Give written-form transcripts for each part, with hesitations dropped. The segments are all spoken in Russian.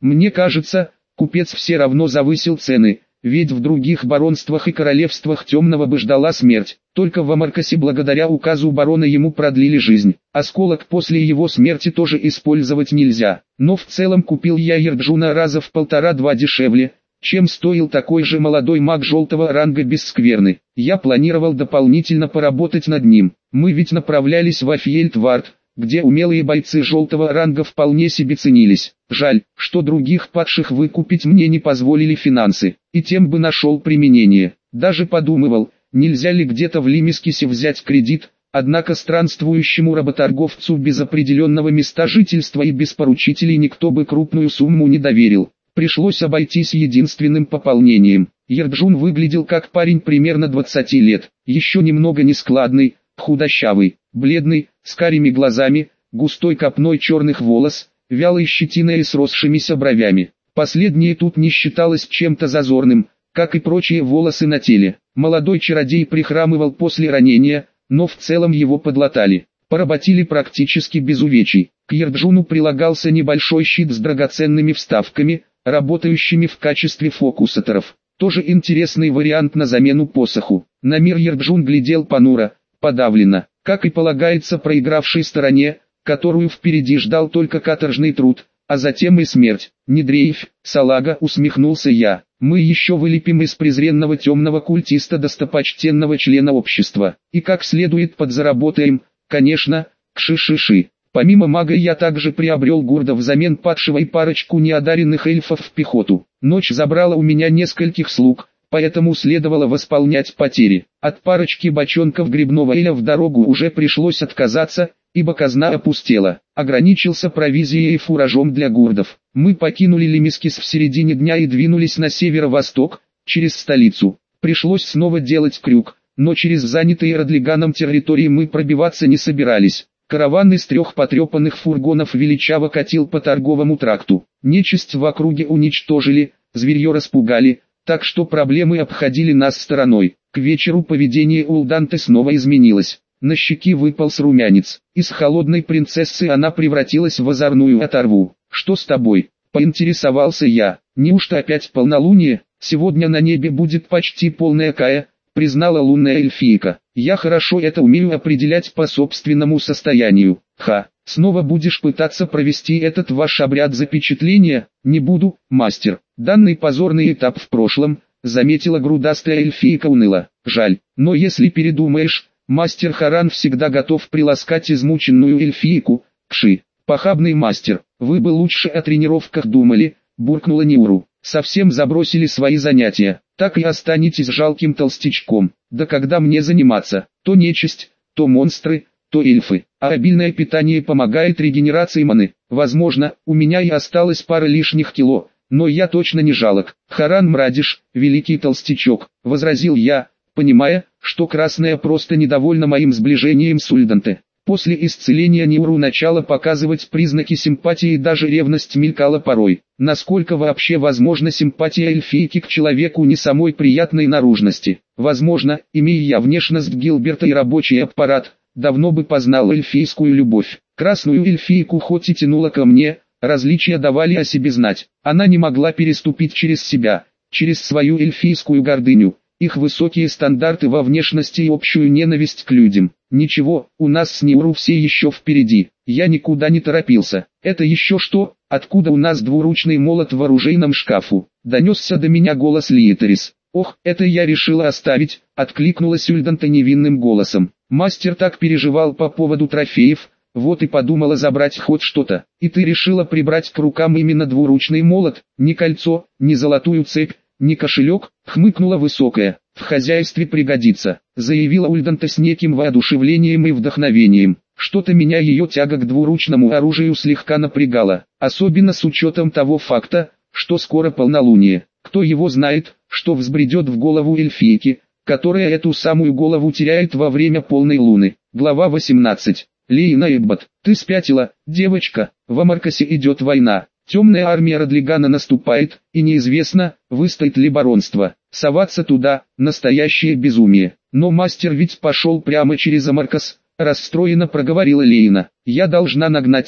Мне кажется, купец все равно завысил цены, ведь в других баронствах и королевствах темного бы ждала смерть. Только в Амаркасе благодаря указу барона ему продлили жизнь. Осколок после его смерти тоже использовать нельзя. Но в целом купил я Ерджуна раза в 1,5-2 дешевле, чем стоил такой же молодой маг желтого ранга без скверны. Я планировал дополнительно поработать над ним. Мы ведь направлялись в Афьельдвард, где умелые бойцы желтого ранга вполне себе ценились. Жаль, что других падших выкупить мне не позволили финансы, и тем бы нашел применение. Даже подумывал, нельзя ли где-то в Лимискисе взять кредит, однако странствующему работорговцу без определенного места жительства и без поручителей никто бы крупную сумму не доверил. Пришлось обойтись единственным пополнением. Ерджун выглядел как парень примерно 20 лет, еще немного нескладный, худощавый, бледный, с карими глазами, густой копной черных волос, вялой щетиной и сросшимися бровями. Последнее тут не считалось чем-то зазорным, как и прочие волосы на теле. Молодой чародей прихрамывал после ранения, но в целом его подлатали. Поработили практически без увечий. К Ерджуну прилагался небольшой щит с драгоценными вставками, работающими в качестве фокусаторов. Тоже интересный вариант на замену посоху. На мир Ерджун глядел понуро, подавленно, как и полагается проигравшей стороне, которую впереди ждал только каторжный труд, а затем и смерть. «Не дрейфь, салага», — усмехнулся я, — «мы еще вылепим из презренного темного культиста достопочтенного члена общества, и как следует подзаработаем, конечно, кши-ши-ши». Помимо мага я также приобрел гурда взамен падшего и парочку неодаренных эльфов в пехоту. Ночь забрала у меня нескольких слуг, поэтому следовало восполнять потери. От парочки бочонков грибного эля в дорогу уже пришлось отказаться, ибо казна опустела. Ограничился провизией и фуражом для гурдов. Мы покинули Лимискис в середине дня и двинулись на северо-восток, через столицу. Пришлось снова делать крюк, но через занятые Родлиганом территории мы пробиваться не собирались. Караван из 3 потрепанных фургонов величаво катил по торговому тракту. Нечисть в округе уничтожили, зверье распугали, так что проблемы обходили нас стороной. К вечеру поведение Улданты снова изменилось. На щеки выполз румянец. Из холодной принцессы она превратилась в озорную оторву. «Что с тобой?» — поинтересовался я. «Неужто опять полнолуние? Сегодня на небе будет почти полная кая», — признала лунная эльфийка. «Я хорошо это умею определять по собственному состоянию». «Ха, снова будешь пытаться провести этот ваш обряд запечатления?» «Не буду, мастер. Данный позорный этап в прошлом», — заметила грудастая эльфийка уныло. «Жаль, но если передумаешь, мастер Харан всегда готов приласкать измученную эльфийку». «Кши, похабный мастер, вы бы лучше о тренировках думали», — буркнула Ниуру. «Совсем забросили свои занятия, так и останетесь жалким толстячком. Да когда мне заниматься? То нечисть, то монстры, то эльфы. А обильное питание помогает регенерации маны. Возможно, у меня и осталось пара лишних кило, но я точно не жалок». «Харан Мрадиш, великий толстячок», — возразил я, понимая, что Красная просто недовольна моим сближением с Ульданте. После исцеления Ниуру начала показывать признаки симпатии и даже ревность мелькала порой. Насколько вообще возможна симпатия эльфийки к человеку не самой приятной наружности? Возможно, имея я внешность Гилберта и рабочий аппарат, давно бы познал эльфийскую любовь. Красную эльфийку хоть и тянула ко мне, различия давали о себе знать. Она не могла переступить через себя, через свою эльфийскую гордыню, их высокие стандарты во внешности и общую ненависть к людям. Ничего, у нас с Ниуру все еще впереди. Я никуда не торопился. «Это еще что? Откуда у нас двуручный молот в оружейном шкафу?» Донесся до меня голос Лиетерис. «Ох, это я решила оставить», — откликнулась Ульданта невинным голосом. «Мастер так переживал по поводу трофеев, вот и подумала забрать хоть что-то. И ты решила прибрать к рукам именно двуручный молот, не кольцо, не золотую цепь, не кошелек?» — хмыкнула высокая. «В хозяйстве пригодится», — заявила Ульданта с неким воодушевлением и вдохновением. Что-то меня ее тяга к двуручному оружию слегка напрягала, особенно с учетом того факта, что скоро полнолуние. Кто его знает, что взбредет в голову эльфийки, которая эту самую голову теряет во время полной луны. Глава 18. Лейна Эббот, ты спятила, девочка, в Амаркасе идет война. Темная армия Родлигана наступает, и неизвестно, выстоит ли баронство. Соваться туда – настоящее безумие. Но мастер ведь пошел прямо через Амаркас, расстроенно проговорила Лейна. Я должна нагнать их.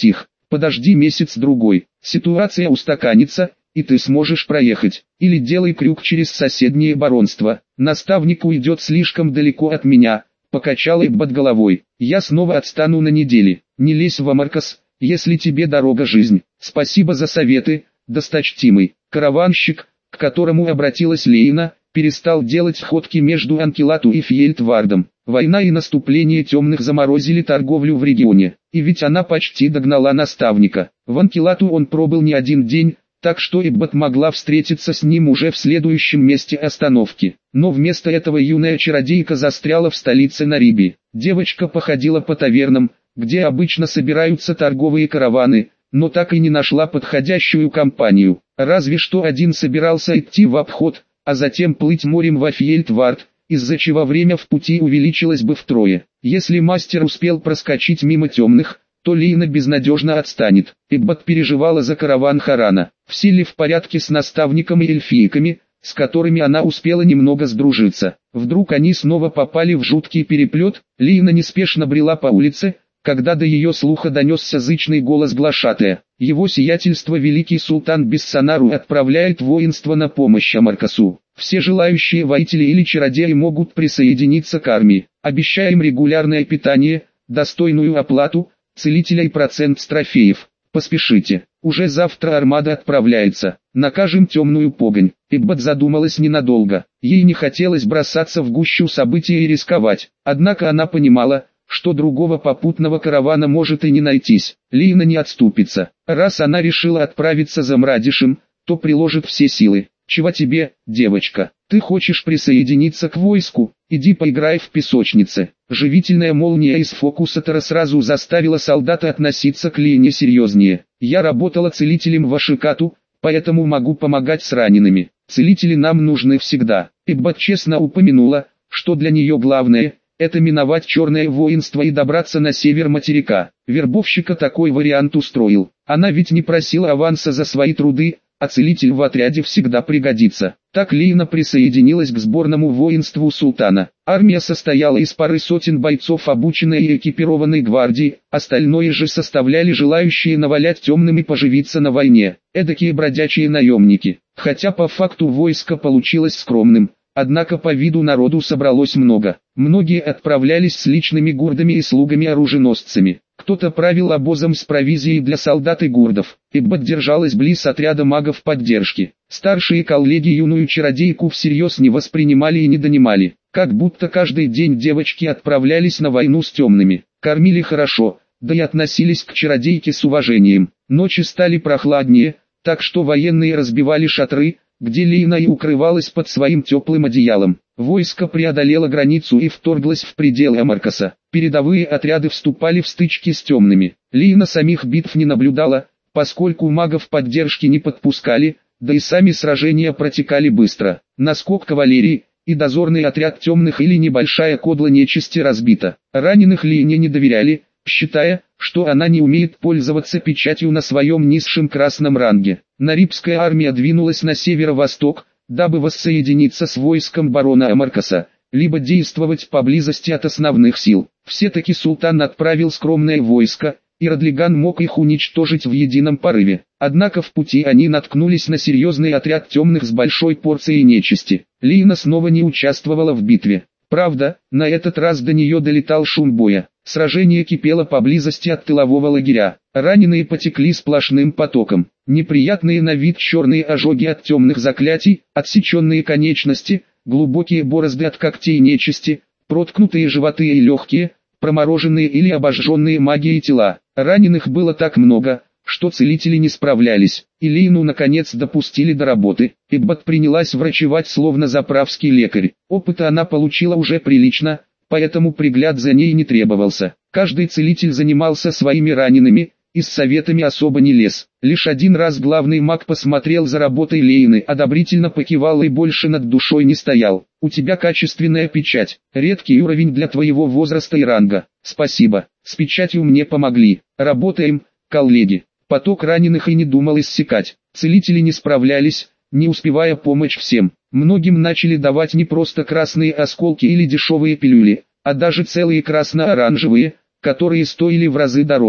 Подожди месяц-другой, ситуация устаканится, и ты сможешь проехать. Или делай крюк через соседнее баронство. Наставник уйдет слишком далеко от меня, покачал Иббот головой. Я снова отстану на недели. Не лезь в Амаркас, если тебе дорога жизнь. Спасибо за советы, досточтимый. Караванщик, к которому обратилась Лейна, перестал делать ходки между Анкилату и Фьельдвардом. Война и наступление темных заморозили торговлю в регионе, и ведь она почти догнала наставника. В Анкилату он пробыл не один день, так что Иббот могла встретиться с ним уже в следующем месте остановки. Но вместо этого юная чародейка застряла в столице Нариби. Девочка походила по тавернам, где обычно собираются торговые караваны, но так и не нашла подходящую компанию. Разве что один собирался идти в обход, а затем плыть морем во Фьельдвард, из-за чего время в пути увеличилось бы втрое. Если мастер успел проскочить мимо темных, то Лейна безнадежно отстанет. Иббот переживала за караван Харана. Все ли в порядке с наставником и эльфийками, с которыми она успела немного сдружиться? Вдруг они снова попали в жуткий переплет? Лейна неспешно брела по улице, когда до ее слуха донесся зычный голос глашатая. Его сиятельство великий султан Бессанару отправляет воинство на помощь Амаркасу. Все желающие воители или чародеи могут присоединиться к армии. Обещаем регулярное питание, достойную оплату, целителя и процент с трофеев. Поспешите, уже завтра армада отправляется. Накажем темную погонь. Иббот задумалась ненадолго. Ей не хотелось бросаться в гущу событий и рисковать. Однако она понимала, что другого попутного каравана может и не найтись. Лейна не отступится. Раз она решила отправиться за Мрадишем, то приложит все силы. Чего тебе, девочка? Ты хочешь присоединиться к войску? Иди поиграй в песочнице. Живительная молния из фокусатора сразу заставила солдата относиться к Лейне серьезнее. Я работала целителем в Ашикату, поэтому могу помогать с ранеными. Целители нам нужны всегда. Иббот честно упомянула, что для нее главное – это миновать черное воинство и добраться на север материка. Вербовщика такой вариант устроил. Она ведь не просила аванса за свои труды, а целитель в отряде всегда пригодится. Так Лейна присоединилась к сборному воинству султана. Армия состояла из пары сотен бойцов обученной и экипированной гвардии, остальное же составляли желающие навалять темным и поживиться на войне, эдакие бродячие наемники. Хотя по факту войско получилось скромным, однако по виду народу собралось много. Многие отправлялись с личными гурдами и слугами-оруженосцами. Кто-то правил обозом с провизией для солдат и гурдов. Иббот держалась близ отряда магов поддержки. Старшие коллеги юную чародейку всерьез не воспринимали и не донимали. Как будто каждый день девочки отправлялись на войну с темными. Кормили хорошо, да и относились к чародейке с уважением. Ночи стали прохладнее, так что военные разбивали шатры, где Лейна и укрывалась под своим теплым одеялом. Войско преодолело границу и вторглось в пределы Амаркаса. Передовые отряды вступали в стычки с темными. Лейна самих битв не наблюдала, поскольку магов поддержки не подпускали, да и сами сражения протекали быстро. Наскок кавалерии, и дозорный отряд темных или небольшая кодла нечисти разбита. Раненых Лейне не доверяли, считая, что она не умеет пользоваться печатью на своем низшем красном ранге. Нарибская армия двинулась на северо-восток, дабы воссоединиться с войском барона Амаркаса, либо действовать поблизости от основных сил. Все-таки султан отправил скромное войско, и Родлиган мог их уничтожить в едином порыве. Однако в пути они наткнулись на серьезный отряд темных с большой порцией нечисти. Лейна снова не участвовала в битве. Правда, на этот раз до нее долетал шум боя. Сражение кипело поблизости от тылового лагеря. Раненые потекли сплошным потоком. Неприятные на вид черные ожоги от темных заклятий, отсеченные конечности, глубокие борозды от когтей нечисти, проткнутые животы и легкие, промороженные или обожженные магией тела. Раненых было так много, что целители не справлялись, и Лейну наконец допустили до работы. Иббот принялась врачевать словно заправский лекарь. Опыта она получила уже прилично, поэтому пригляд за ней не требовался. Каждый целитель занимался своими ранеными, и с советами особо не лез. Лишь один раз главный маг посмотрел за работой Лейны, одобрительно покивал и больше над душой не стоял. «У тебя качественная печать, редкий уровень для твоего возраста и ранга. Спасибо, с печатью мне помогли. Работаем, коллеги». Поток раненых и не думал иссякать. Целители не справлялись, не успевая помочь всем. Многим начали давать не просто красные осколки или дешевые пилюли, а даже целые красно-оранжевые, которые стоили в разы дороже.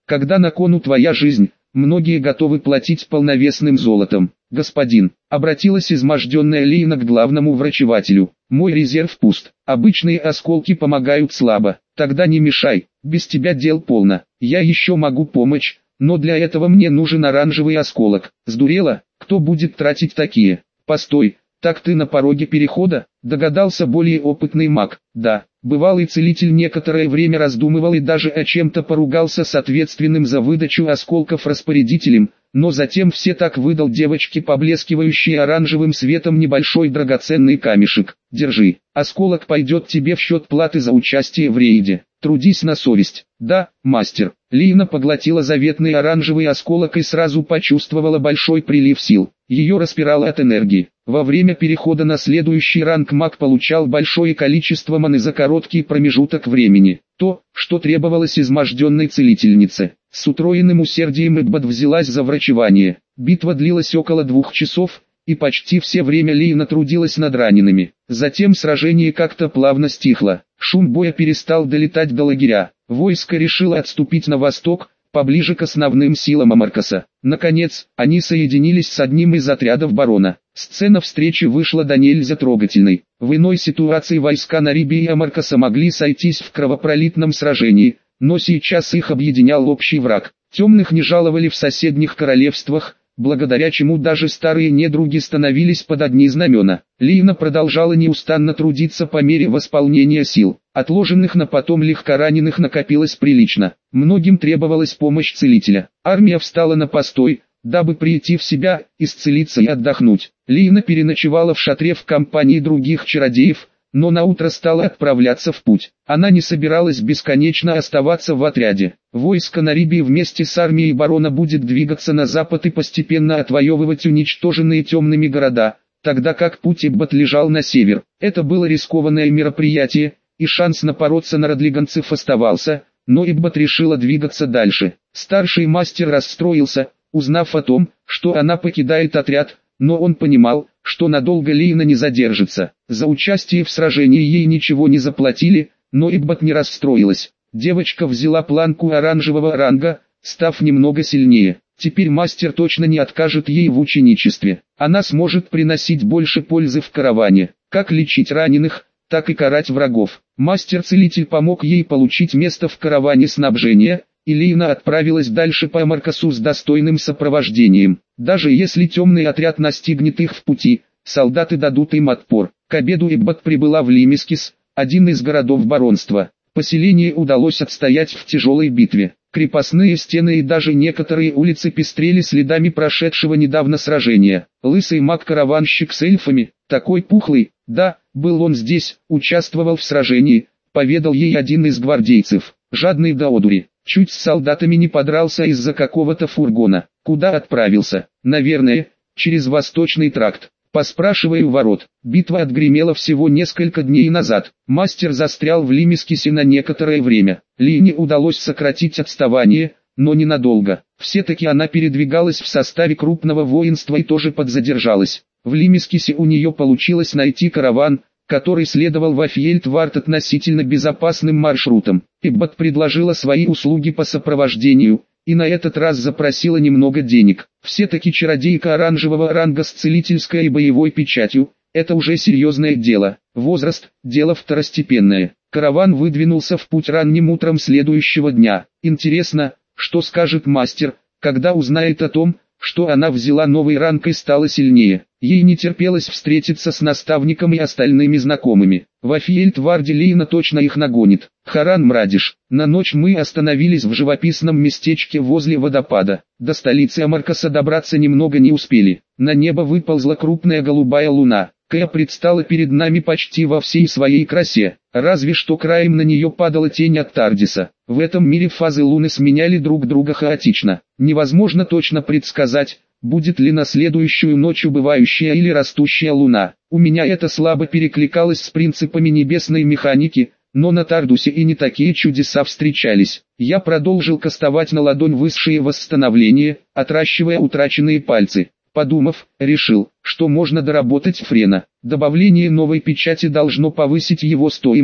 Когда на кону твоя жизнь, многие готовы платить полновесным золотом. Господин, обратилась изможденная Лейна к главному врачевателю. Мой резерв пуст, обычные осколки помогают слабо. Тогда не мешай, без тебя дел полно. Я еще могу помочь, но для этого мне нужен оранжевый осколок. Сдурела? Кто будет тратить такие? Постой, так ты на пороге перехода? Догадался более опытный маг. Да, бывалый целитель некоторое время раздумывал и даже о чем-то поругался с ответственным за выдачу осколков распорядителем, но затем все так выдал девочке поблескивающий оранжевым светом небольшой драгоценный камешек. Держи, осколок пойдет тебе в счет платы за участие в рейде. Трудись на совесть. Да, мастер. Лина поглотила заветный оранжевый осколок и сразу почувствовала большой прилив сил. Ее распирало от энергии. Во время перехода на следующий ранг маг получал большое количество маны за короткий промежуток времени. То, что требовалось изможденной целительнице. С утроенным усердием Эдбот взялась за врачевание. Битва длилась около 2 часов, и почти все время Лина трудилась над ранеными. Затем сражение как-то плавно стихло. Шум боя перестал долетать до лагеря. Войско решило отступить на восток, поближе к основным силам Амаркаса. Наконец, они соединились с одним из отрядов барона. Сцена встречи вышла до нельзя трогательной. В иной ситуации войска Нарибии и Амаркаса могли сойтись в кровопролитном сражении, но сейчас их объединял общий враг. Темных не жаловали в соседних королевствах, благодаря чему даже старые недруги становились под одни знамена. Лина продолжала неустанно трудиться по мере восполнения сил. Отложенных на потом легкораненых накопилось прилично. Многим требовалась помощь целителя. Армия встала на постой, дабы прийти в себя, исцелиться и отдохнуть. Лина переночевала в шатре в компании других чародеев, но наутро стала отправляться в путь. Она не собиралась бесконечно оставаться в отряде. Войско Нарибии вместе с армией барона будет двигаться на запад и постепенно отвоевывать уничтоженные темными города, тогда как путь Эббот лежал на север. Это было рискованное мероприятие, и шанс напороться на радлиганцев оставался, но Эббот решила двигаться дальше. Старший мастер расстроился, узнав о том, что она покидает отряд, но он понимал, что надолго Лина не задержится. За участие в сражении ей ничего не заплатили, но Эббот не расстроилась. Девочка взяла планку оранжевого ранга, став немного сильнее. Теперь мастер точно не откажет ей в ученичестве. Она сможет приносить больше пользы в караване, как лечить раненых, так и карать врагов. Мастер-целитель помог ей получить место в караване снабжения, и Лина отправилась дальше по Амаркасу с достойным сопровождением. Даже если темный отряд настигнет их в пути, солдаты дадут им отпор. К обеду Эббот прибыла в Лимискис, один из городов баронства. Поселение удалось отстоять в тяжелой битве. Крепостные стены и даже некоторые улицы пестрели следами прошедшего недавно сражения. Лысый маг-караванщик с эльфами, такой пухлый, да, был он здесь, участвовал в сражении, поведал ей один из гвардейцев, жадный до одури. Чуть с солдатами не подрался из-за какого-то фургона. Куда отправился? Наверное, через Восточный тракт. Поспрашиваю ворот. Битва отгремела всего несколько дней назад. Мастер застрял в Лимискисе на некоторое время. Лине удалось сократить отставание, но ненадолго. Все-таки она передвигалась в составе крупного воинства и тоже подзадержалась. В Лимискисе у нее получилось найти караван, который следовал в Афьельтвард относительно безопасным маршрутом. Эббот предложила свои услуги по сопровождению, и на этот раз запросила немного денег. Все-таки чародейка оранжевого ранга с целительской и боевой печатью – это уже серьезное дело. Возраст – дело второстепенное. Караван выдвинулся в путь ранним утром следующего дня. Интересно, что скажет мастер, когда узнает о том, что она взяла новый ранг и стала сильнее. Ей не терпелось встретиться с наставником и остальными знакомыми. В Афьельтварде Лина точно их нагонит. Харан Мрадиш. На ночь мы остановились в живописном местечке возле водопада. До столицы Амаркаса добраться немного не успели. На небо выползла крупная голубая луна. Кэя предстала перед нами почти во всей своей красе, разве что краем на нее падала тень от Тардиса. В этом мире фазы луны сменяли друг друга хаотично. Невозможно точно предсказать, будет ли на следующую ночь убывающая или растущая луна. У меня это слабо перекликалось с принципами небесной механики, но на Тардусе и не такие чудеса встречались. Я продолжил кастовать на ладонь высшее восстановление, отращивая утраченные пальцы. Подумав, решил, что можно доработать Френа. Добавление новой печати должно повысить его стоимость,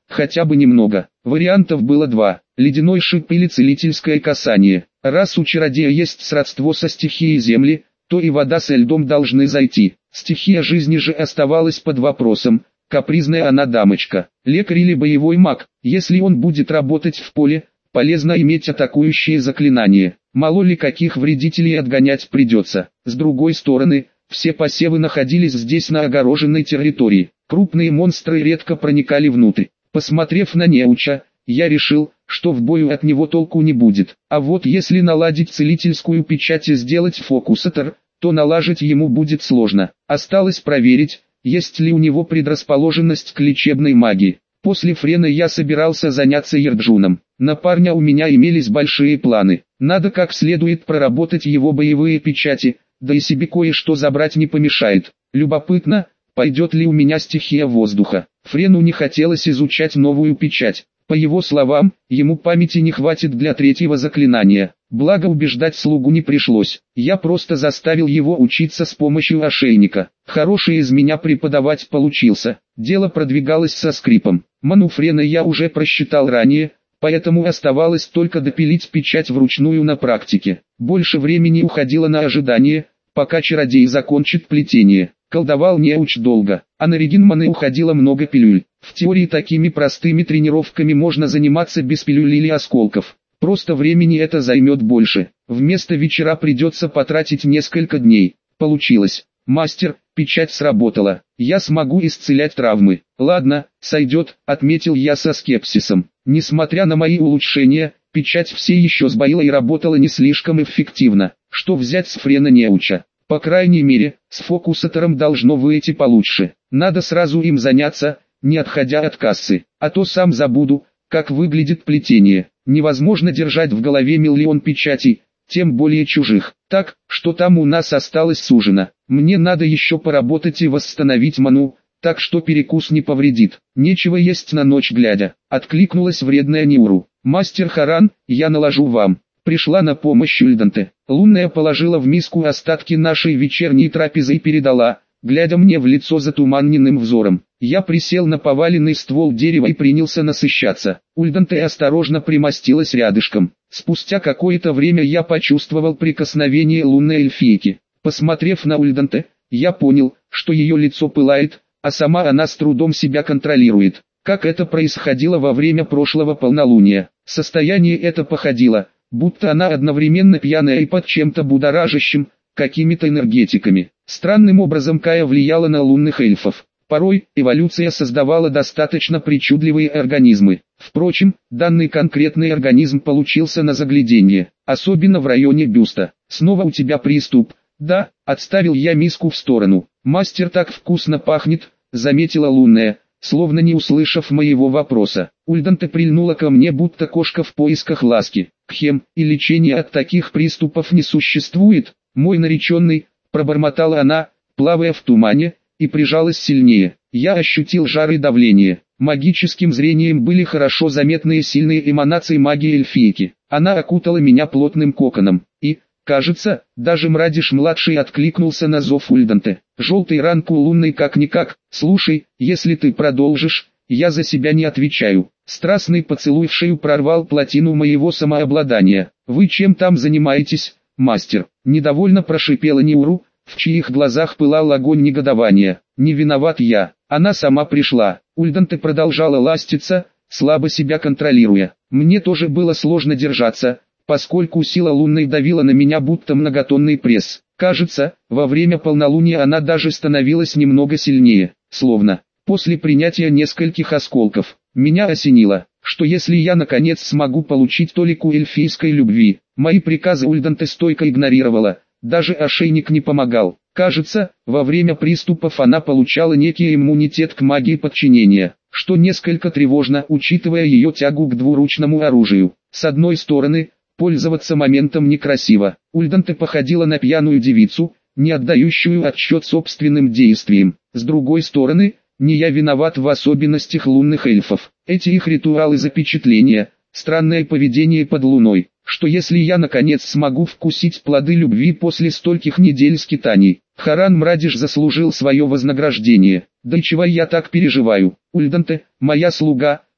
хотя бы немного. Вариантов было два: ледяной шип или целительское касание. Раз у чародея есть сродство со стихией земли, то и вода со льдом должны зайти. Стихия жизни же оставалась под вопросом, капризная она дамочка. Лекарь или боевой маг, если он будет работать в поле, полезно иметь атакующие заклинания. Мало ли каких вредителей отгонять придется. С другой стороны, все посевы находились здесь на огороженной территории. Крупные монстры редко проникали внутрь. Посмотрев на неуча, я решил, что в бою от него толку не будет. А вот если наладить целительскую печать и сделать фокусатор, то налажить ему будет сложно. Осталось проверить, есть ли у него предрасположенность к лечебной магии. После Френа я собирался заняться Ерджуном. На парня у меня имелись большие планы. Надо как следует проработать его боевые печати, да и себе кое-что забрать не помешает. Любопытно, пойдет ли у меня стихия воздуха. Френу не хотелось изучать новую печать. По его словам, ему памяти не хватит для третьего заклинания. Благо убеждать слугу не пришлось. Я просто заставил его учиться с помощью ошейника. Хороший из меня преподавать получился. Дело продвигалось со скрипом. Ману Френа я уже просчитал ранее, поэтому оставалось только допилить печать вручную на практике. Больше времени уходило на ожидание, пока чародей закончит плетение. Колдовал неуч долго, а на регин маны уходило много пилюль. В теории такими простыми тренировками можно заниматься без пилюль или осколков. Просто времени это займет больше. Вместо вечера придется потратить несколько дней. Получилось. Мастер, печать сработала. Я смогу исцелять травмы. Ладно, сойдет, отметил я со скепсисом. Несмотря на мои улучшения, печать все еще сбоила и работала не слишком эффективно. Что взять с Френа неуча? По крайней мере, с фокусатором должно выйти получше. Надо сразу им заняться, не отходя от кассы. А то сам забуду, как выглядит плетение. Невозможно держать в голове миллион печатей, тем более чужих. Так, что там у нас осталось с ужина? Мне надо еще поработать и восстановить ману, так что перекус не повредит. Нечего есть на ночь глядя. Откликнулась вредная Ниуру. Мастер Харан, я наложу вам. Пришла на помощь Ульданте. Лунная положила в миску остатки нашей вечерней трапезы и передала, глядя мне в лицо затуманенным взором. Я присел на поваленный ствол дерева и принялся насыщаться. Ульданте осторожно примостилась рядышком. Спустя какое-то время я почувствовал прикосновение лунной эльфийки. Посмотрев на Ульданте, я понял, что ее лицо пылает, а сама она с трудом себя контролирует. Как это происходило во время прошлого полнолуния. Состояние это походило, будто она одновременно пьяная и под чем-то будоражащим, какими-то энергетиками. Странным образом Кая влияла на лунных эльфов. Порой, эволюция создавала достаточно причудливые организмы. Впрочем, данный конкретный организм получился на загляденье, особенно в районе бюста. «Снова у тебя приступ?» «Да», отставил я миску в сторону. «Мастер, так вкусно пахнет», заметила лунная, словно не услышав моего вопроса. Ульданте прильнула ко мне, будто кошка в поисках ласки. «Кхем, и лечения от таких приступов не существует?» «Мой нареченный», пробормотала она, плавая в тумане, и прижалась сильнее. Я ощутил жар и давление. Магическим зрением были хорошо заметные сильные эманации магии эльфийки. Она окутала меня плотным коконом. И, кажется, даже Мрадиш-младший откликнулся на зов Ульданте. Желтый ранг у лунной как-никак. «Слушай, если ты продолжишь, я за себя не отвечаю». Страстный поцелуй в шею прорвал плотину моего самообладания. «Вы чем там занимаетесь, мастер?» Недовольно прошипела Ниуру, в чьих глазах пылал огонь негодования. «Не виноват я, она сама пришла». Ульданте продолжала ластиться, слабо себя контролируя. Мне тоже было сложно держаться, поскольку сила лунной давила на меня будто многотонный пресс. Кажется, во время полнолуния она даже становилась немного сильнее, словно после принятия нескольких осколков. Меня осенило, что если я наконец смогу получить толику эльфийской любви, мои приказы Ульданте стойко игнорировала, даже ошейник не помогал. Кажется, во время приступов она получала некий иммунитет к магии подчинения, что несколько тревожно, учитывая ее тягу к двуручному оружию. С одной стороны, пользоваться моментом некрасиво. Ульданте походила на пьяную девицу, не отдающую отчет собственным действиям. С другой стороны, не я виноват в особенностях лунных эльфов. Эти их ритуалы запечатления, странное поведение под луной. Что если я наконец смогу вкусить плоды любви после стольких недель скитаний? Харан Мрадиш заслужил свое вознаграждение. Да и чего я так переживаю? Ульданте, моя слуга,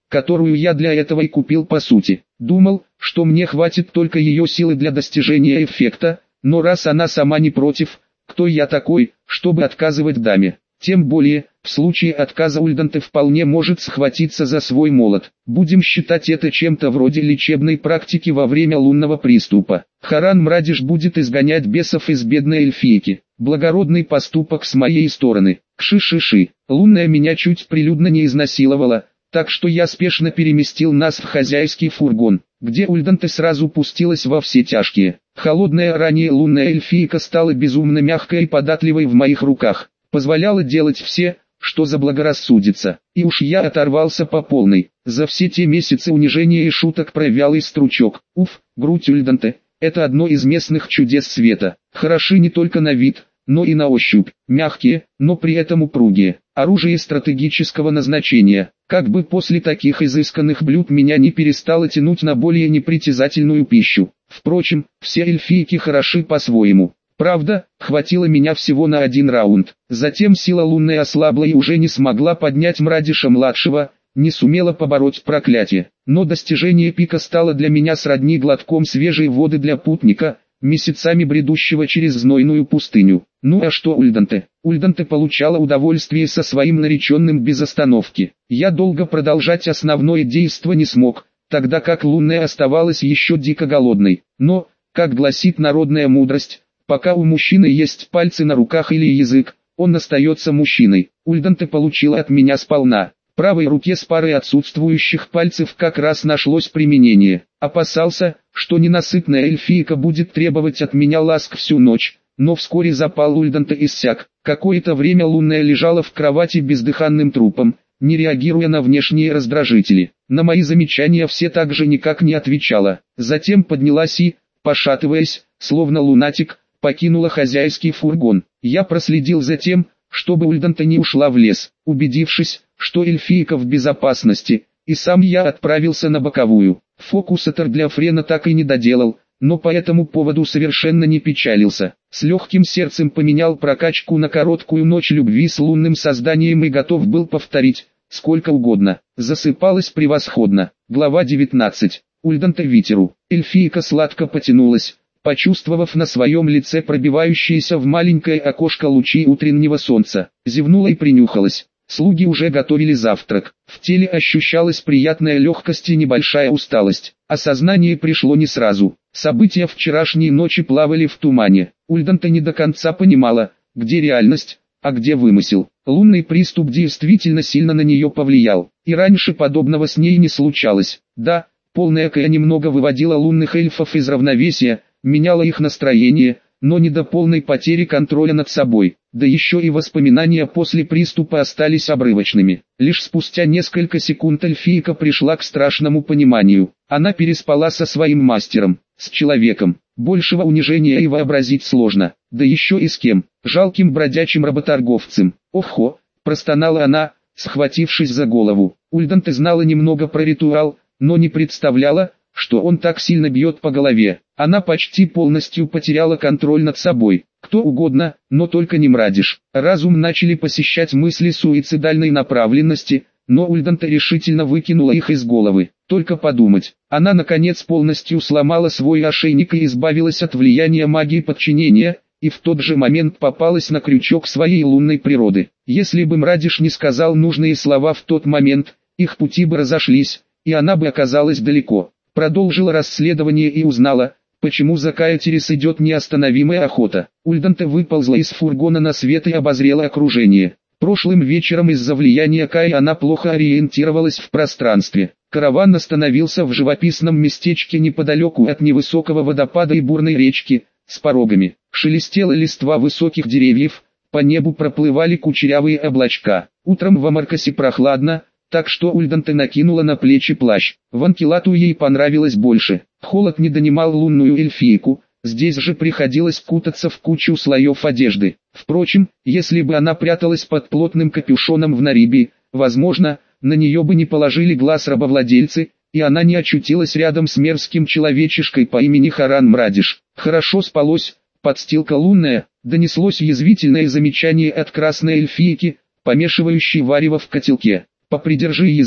которую я для этого и купил по сути. Думал, что мне хватит только ее силы для достижения эффекта, но раз она сама не против, кто я такой, чтобы отказывать даме? Тем более, в случае отказа Ульданте вполне может схватиться за свой молот. Будем считать это чем-то вроде лечебной практики во время лунного приступа. Харан Мрадиш будет изгонять бесов из бедной эльфийки. Благородный поступок с моей стороны. Кши-ши-ши. Лунная меня чуть прилюдно не изнасиловала, так что я спешно переместил нас в хозяйский фургон, где Ульданте сразу пустилась во все тяжкие. Холодная ранее лунная эльфийка стала безумно мягкой и податливой в моих руках. Позволяла делать все, что заблагорассудится. И уж я оторвался по полной. За все те месяцы унижения и шуток про вялый стручок. Уф, грудь Ульданте. Это одно из местных чудес света. Хороши не только на вид, но и на ощупь. Мягкие, но при этом упругие. Оружие стратегического назначения. Как бы после таких изысканных блюд меня не перестало тянуть на более непритязательную пищу. Впрочем, все эльфийки хороши по-своему. Правда, хватило меня всего на один раунд. Затем сила лунной ослабла и уже не смогла поднять Мрадиша-младшего, не сумела побороть проклятие. Но достижение пика стало для меня сродни глотком свежей воды для путника, месяцами бредущего через знойную пустыню. Ну а что Ульданте? Ульданте получала удовольствие со своим нареченным без остановки. Я долго продолжать основное действо не смог, тогда как лунная оставалась еще дико голодной. Но, как гласит народная мудрость, пока у мужчины есть пальцы на руках или язык, он остается мужчиной. Ульданте получила от меня сполна. Правой руке с парой отсутствующих пальцев как раз нашлось применение. Опасался, что ненасытная эльфийка будет требовать от меня ласк всю ночь, но вскоре запал Ульданте иссяк. Какое-то время лунная лежала в кровати бездыханным трупом, не реагируя на внешние раздражители. На мои замечания все также никак не отвечала. Затем поднялась и, пошатываясь, словно лунатик, покинула хозяйский фургон. Я проследил за тем, чтобы Ульданте не ушла в лес. Убедившись, что эльфийка в безопасности, и сам я отправился на боковую. Фокусатор для Френа так и не доделал, но по этому поводу совершенно не печалился. С легким сердцем поменял прокачку на короткую ночь любви с лунным созданием и готов был повторить, сколько угодно. Засыпалась превосходно. Глава 19. Ульданте Витеру. Эльфийка сладко потянулась, почувствовав на своем лице пробивающиеся в маленькое окошко лучи утреннего солнца. Зевнула и принюхалась. Слуги уже готовили завтрак. В теле ощущалась приятная легкость и небольшая усталость. Осознание пришло не сразу. События вчерашней ночи плавали в тумане. Ульданте не до конца понимала, где реальность, а где вымысел. Лунный приступ действительно сильно на нее повлиял. И раньше подобного с ней не случалось. Да, полная Кая немного выводила лунных эльфов из равновесия, меняла их настроение, но не до полной потери контроля над собой. Да еще и воспоминания после приступа остались обрывочными. Лишь спустя несколько секунд эльфийка пришла к страшному пониманию. Она переспала со своим мастером, с человеком. Большего унижения и вообразить сложно. Да еще и с кем? Жалким бродячим работорговцем. «Охо!» – простонала она, схватившись за голову. Ульданте знала немного про ритуал, но не представляла, что он так сильно бьет по голове. Она почти полностью потеряла контроль над собой. Кто угодно, но только не Мрадиш. Разум начали посещать мысли суицидальной направленности, но Ульданте решительно выкинула их из головы. Только подумать. Она наконец полностью сломала свой ошейник и избавилась от влияния магии подчинения, и в тот же момент попалась на крючок своей лунной природы. Если бы Мрадиш не сказал нужные слова в тот момент, их пути бы разошлись, и она бы оказалась далеко. Продолжила расследование и узнала, почему за Каэтерис идет неостановимая охота. Ульданте выползла из фургона на свет и обозрела окружение. Прошлым вечером из-за влияния Каи она плохо ориентировалась в пространстве. Караван остановился в живописном местечке неподалеку от невысокого водопада и бурной речки, с порогами. Шелестела листва высоких деревьев, по небу проплывали кучерявые облачка. Утром в Амаркасе прохладно, так что Ульданте накинула на плечи плащ. В Анкилату ей понравилось больше. Холод не донимал лунную эльфийку, здесь же приходилось кутаться в кучу слоев одежды. Впрочем, если бы она пряталась под плотным капюшоном в Нарибии, возможно, на нее бы не положили глаз рабовладельцы, и она не очутилась рядом с мерзким человечишкой по имени Харан Мрадиш. Хорошо спалось, подстилка лунная, донеслось язвительное замечание от красной эльфийки, помешивающей варево в котелке. «Попридержи язык»,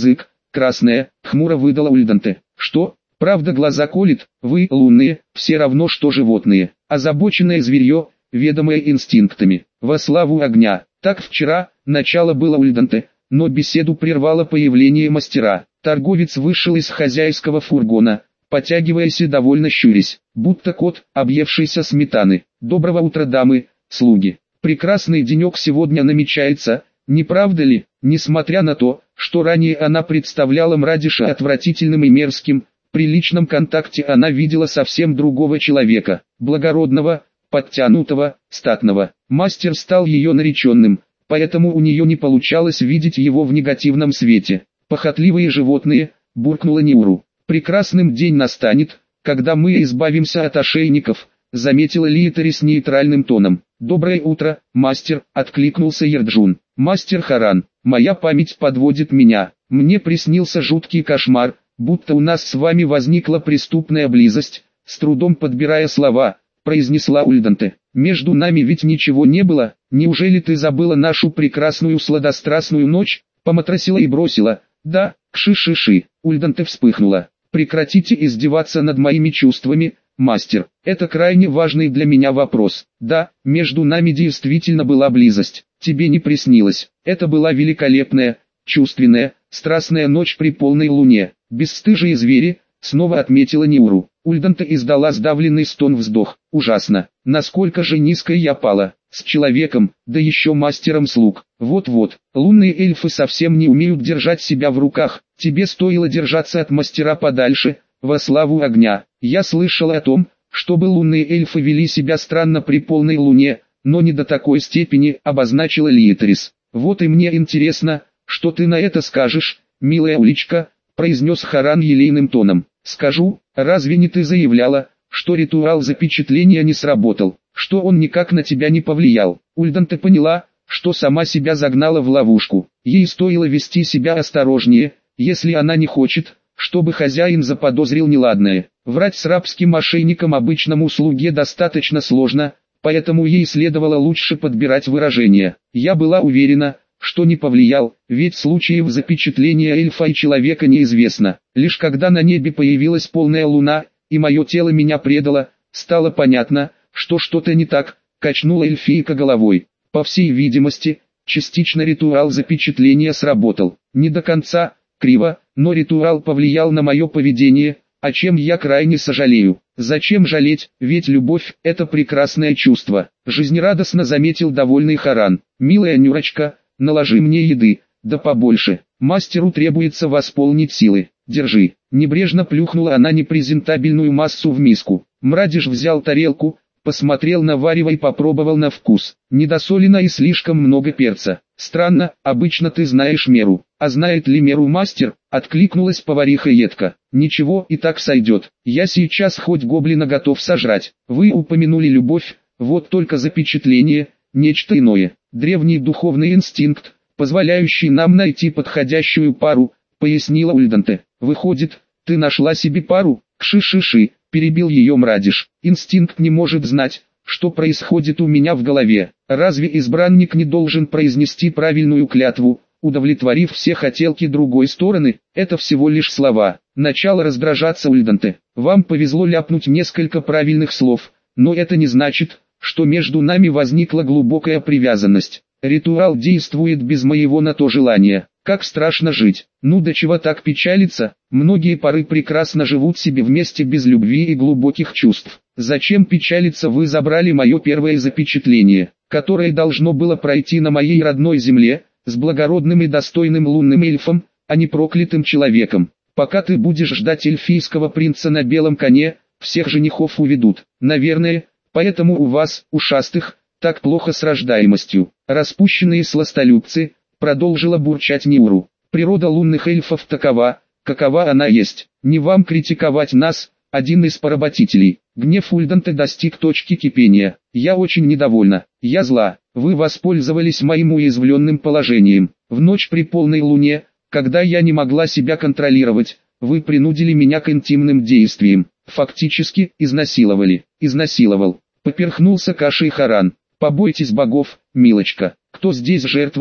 красная, хмуро выдала Ульданте. Что? Правда глаза колет, вы, лунные, все равно что животные, озабоченное зверье, ведомое инстинктами, во славу огня. Так вчера, начало было Ульданте, но беседу прервало появление мастера. Торговец вышел из хозяйского фургона, потягиваясь и довольно щурясь, будто кот, объевшийся сметаны. «Доброго утра, дамы, слуги. Прекрасный денек сегодня намечается, не правда ли?» Несмотря на то, что ранее она представляла Мрадиша отвратительным и мерзким, при личном контакте она видела совсем другого человека, благородного, подтянутого, статного. Мастер стал ее нареченным, поэтому у нее не получалось видеть его в негативном свете. «Похотливые животные», — буркнула Ниуру. «Прекрасным день настанет, когда мы избавимся от ошейников», — заметила Лиетари с нейтральным тоном. «Доброе утро, мастер», — откликнулся Ерджун. «Мастер Харан, моя память подводит меня. Мне приснился жуткий кошмар, будто у нас с вами возникла преступная близость», — с трудом подбирая слова, произнесла Ульданте. «Между нами ведь ничего не было, неужели ты забыла нашу прекрасную сладострастную ночь?» Поматросила и бросила. «Да, кши-ши-ши». Ульданте вспыхнула. «Прекратите издеваться над моими чувствами, мастер. Это крайне важный для меня вопрос. Да, между нами действительно была близость. Тебе не приснилось. Это была великолепная, чувственная, страстная ночь при полной луне. Бесстыжие звери», — снова отметила Ниуру. Ульданте издала сдавленный стон-вздох. «Ужасно. Насколько же низко я пала. С человеком, да еще мастером слуг. Вот-вот, лунные эльфы совсем не умеют держать себя в руках. Тебе стоило держаться от мастера подальше, во славу огня. Я слышала о том, чтобы лунные эльфы вели себя странно при полной луне, но не до такой степени», — обозначила Лиетарис. «Вот и мне интересно, что ты на это скажешь, милая Уличка», — произнес Харан елейным тоном. «Скажу, разве не ты заявляла, что ритуал запечатления не сработал, что он никак на тебя не повлиял?» Ульданте поняла, что сама себя загнала в ловушку. Ей стоило вести себя осторожнее, если она не хочет, чтобы хозяин заподозрил неладное. Врать с рабским ошейником обычному слуге достаточно сложно, поэтому ей следовало лучше подбирать выражения. «Я была уверена, что не повлиял, ведь случаев запечатления эльфа и человека неизвестно. Лишь когда на небе появилась полная луна, и мое тело меня предало, стало понятно, что что-то не так», — качнула эльфийка головой. «По всей видимости, частично ритуал запечатления сработал. Не до конца, криво, но ритуал повлиял на мое поведение, о чем я крайне сожалею». «Зачем жалеть, ведь любовь — это прекрасное чувство», — жизнерадостно заметил довольный Харан. «Милая Нюрочка, наложи мне еды, да побольше. Мастеру требуется восполнить силы. Держи». Небрежно плюхнула она непрезентабельную массу в миску. Мрадиш взял тарелку, посмотрел на варево и попробовал на вкус. Недосолено и слишком много перца. «Странно, обычно ты знаешь меру». «А знает ли меру мастер?» — откликнулась повариха едко. «Ничего, и так сойдет. Я сейчас хоть гоблина готов сожрать. Вы упомянули любовь, вот только запечатление, нечто иное. Древний духовный инстинкт, позволяющий нам найти подходящую пару», — пояснила Ульданте. «Выходит, ты нашла себе пару?» «Кши-ши-ши», — перебил ее Мрадиш. «Инстинкт не может знать, что происходит у меня в голове. Разве избранник не должен произнести правильную клятву, удовлетворив все хотелки другой стороны? Это всего лишь слова». Начало раздражаться Ульданте. «Вам повезло ляпнуть несколько правильных слов, но это не значит, что между нами возникла глубокая привязанность. Ритуал действует без моего на то желания. Как страшно жить. Ну до чего так печалиться? Многие пары прекрасно живут себе вместе без любви и глубоких чувств. Зачем печалиться? Вы забрали мое первое запечатление, которое должно было пройти на моей родной земле, с благородным и достойным лунным эльфом, а не проклятым человеком. Пока ты будешь ждать эльфийского принца на белом коне, всех женихов уведут. Наверное, поэтому у вас, ушастых, так плохо с рождаемостью. Распущенные сластолюбцы», — продолжила бурчать Ниуру. «Природа лунных эльфов такова, какова она есть. Не вам критиковать нас, один из поработителей». Гнев Ульданте достиг точки кипения. «Я очень недовольна. Я зла. Вы воспользовались моим уязвленным положением. В ночь при полной луне, когда я не могла себя контролировать, вы принудили меня к интимным действиям. Фактически, изнасиловали». «Изнасиловал», — поперхнулся кашей Харан. «Побойтесь богов, милочка. Кто здесь жертва,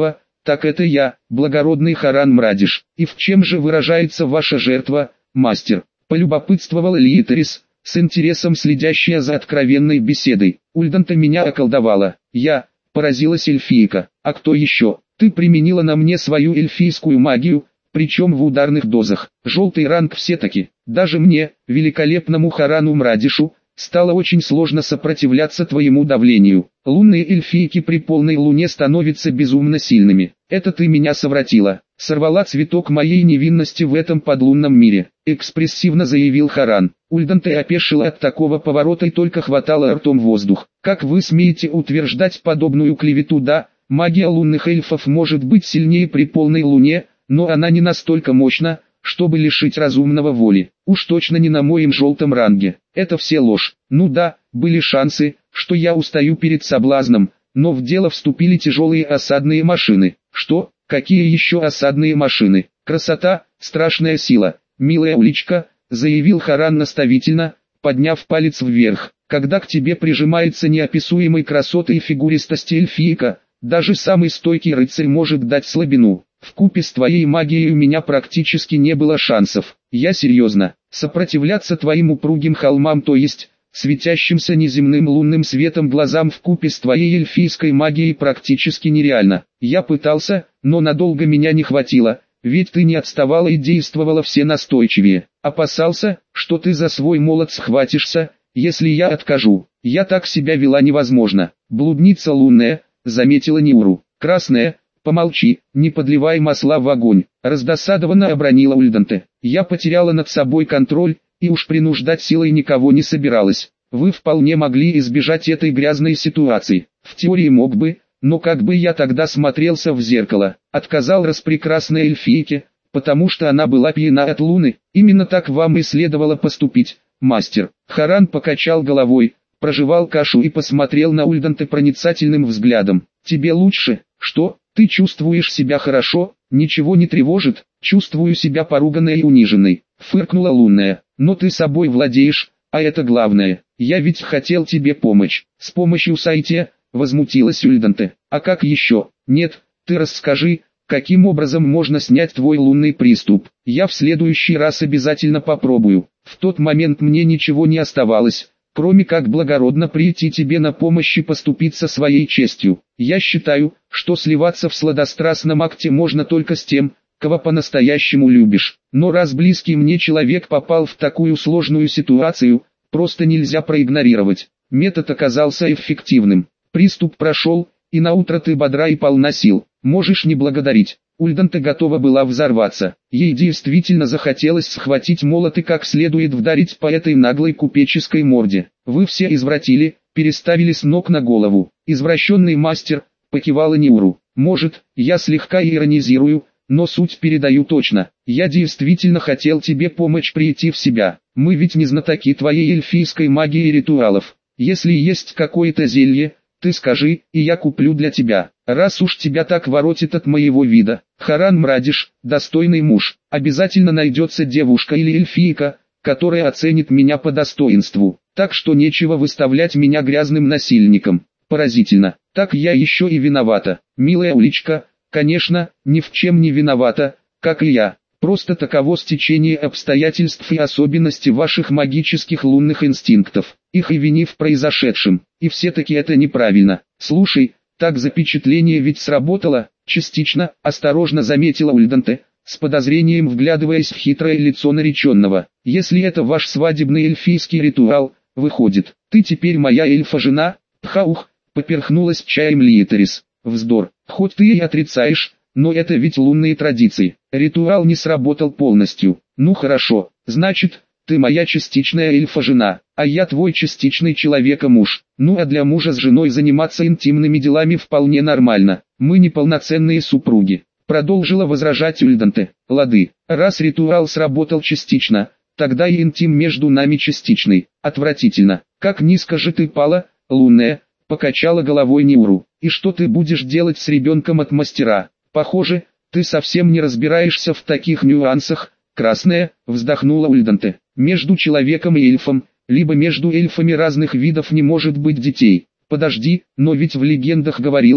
Так это я, благородный Харан Мрадиш. И в чем же выражается ваша жертва, мастер? Полюбопытствовал Лиетерис, с интересом следящая за откровенной беседой. Ульданта меня околдовала. Я, поразилась эльфийка. А кто еще? Ты применила на мне свою эльфийскую магию, причем в ударных дозах. Желтый ранг все-таки. Даже мне, великолепному Харану Мрадишу, стало очень сложно сопротивляться твоему давлению. Лунные эльфийки при полной луне становятся безумно сильными. Это ты меня совратила. Сорвала цветок моей невинности в этом подлунном мире. Экспрессивно заявил Харан. Ульданте опешила от такого поворота и только хватала ртом воздух. Как вы смеете утверждать подобную клевету? Да, магия лунных эльфов может быть сильнее при полной луне, но она не настолько мощна, чтобы лишить разумного воли. Уж точно не на моем желтом ранге. Это все ложь. Ну да, были шансы, что я устаю перед соблазном, но в дело вступили тяжелые осадные машины. Что? Какие еще осадные машины? Красота, страшная сила. Милая уличка, заявил Харан наставительно, подняв палец вверх. Когда к тебе прижимается неописуемой красотой и фигуристости эльфийка, даже самый стойкий рыцарь может дать слабину. Вкупе с твоей магией у меня практически не было шансов. Я серьезно. Сопротивляться твоим упругим холмам, то есть светящимся неземным лунным светом глазам вкупе с твоей эльфийской магией практически нереально. Я пытался, но надолго меня не хватило, ведь ты не отставала и действовала все настойчивее. Опасался, что ты за свой молот схватишься, если я откажу. Я так себя вела невозможно. Блудница лунная, заметила Ниуру. Красная. Помолчи, не подливай масла в огонь, раздосадованно обронила Ульданте. Я потеряла над собой контроль, и уж принуждать силой никого не собиралась. Вы вполне могли избежать этой грязной ситуации. В теории мог бы, но как бы я тогда смотрелся в зеркало. Отказал распрекрасной эльфийке, потому что она была пьяна от луны. Именно так вам и следовало поступить, мастер. Харан покачал головой, прожевал кашу и посмотрел на Ульданте проницательным взглядом. Тебе лучше? Что? Ты чувствуешь себя хорошо, ничего не тревожит, чувствую себя поруганной и униженной, фыркнула лунная. Но ты собой владеешь, а это главное. Я ведь хотел тебе помочь. С помощью Сайте, возмутилась Ульданте. А как еще? Нет, ты расскажи, каким образом можно снять твой лунный приступ. Я в следующий раз обязательно попробую. В тот момент мне ничего не оставалось, кроме как благородно прийти тебе на помощь и поступиться своей честью. Я считаю, что сливаться в сладострастном акте можно только с тем, кого по-настоящему любишь. Но раз близкий мне человек попал в такую сложную ситуацию, просто нельзя проигнорировать. Метод оказался эффективным. Приступ прошел, и наутро ты бодра и полна сил. Можешь не благодарить. Ульданте готова была взорваться. Ей действительно захотелось схватить молот и как следует вдарить по этой наглой купеческой морде. Вы все извратили, переставили с ног на голову. Извращенный мастер, покивала Ниуру. Может, я слегка иронизирую, но суть передаю точно. Я действительно хотел тебе помочь прийти в себя. Мы ведь не знатоки твоей эльфийской магии и ритуалов. Если есть какое-то зелье, ты скажи, и я куплю для тебя. Раз уж тебя так воротит от моего вида, Харан Мрадиш, достойный муж, обязательно найдется девушка или эльфийка, которая оценит меня по достоинству. Так что нечего выставлять меня грязным насильником. Поразительно, так я еще и виновата. Милая уличка, конечно, ни в чем не виновата, как и я. Просто таково стечение обстоятельств и особенности ваших магических лунных инстинктов. Их и вини в произошедшем. И все-таки это неправильно. Слушай, так запечатление ведь сработало, частично, осторожно заметила Ульданте, с подозрением вглядываясь в хитрое лицо нареченного. Если это ваш свадебный эльфийский ритуал, выходит, ты теперь моя эльфа-жена? Пхаух, поперхнулась чаем Лиетерис. Вздор, хоть ты и отрицаешь, но это ведь лунные традиции. Ритуал не сработал полностью. Ну хорошо, значит, ты моя частичная эльфа-жена, а я твой частичный человека-муж. Ну а для мужа с женой заниматься интимными делами вполне нормально. Мы не полноценные супруги. Продолжила возражать Ульданте. Лады, раз ритуал сработал частично, тогда и интим между нами частичный. Отвратительно. Как низко же ты пала, лунная, покачала головой Ниуру. И что ты будешь делать с ребенком от мастера? Похоже, ты совсем не разбираешься в таких нюансах. Красная, вздохнула Ульданте. Между человеком и эльфом, либо между эльфами разных видов не может быть детей. Подожди, но ведь в легендах говорилось,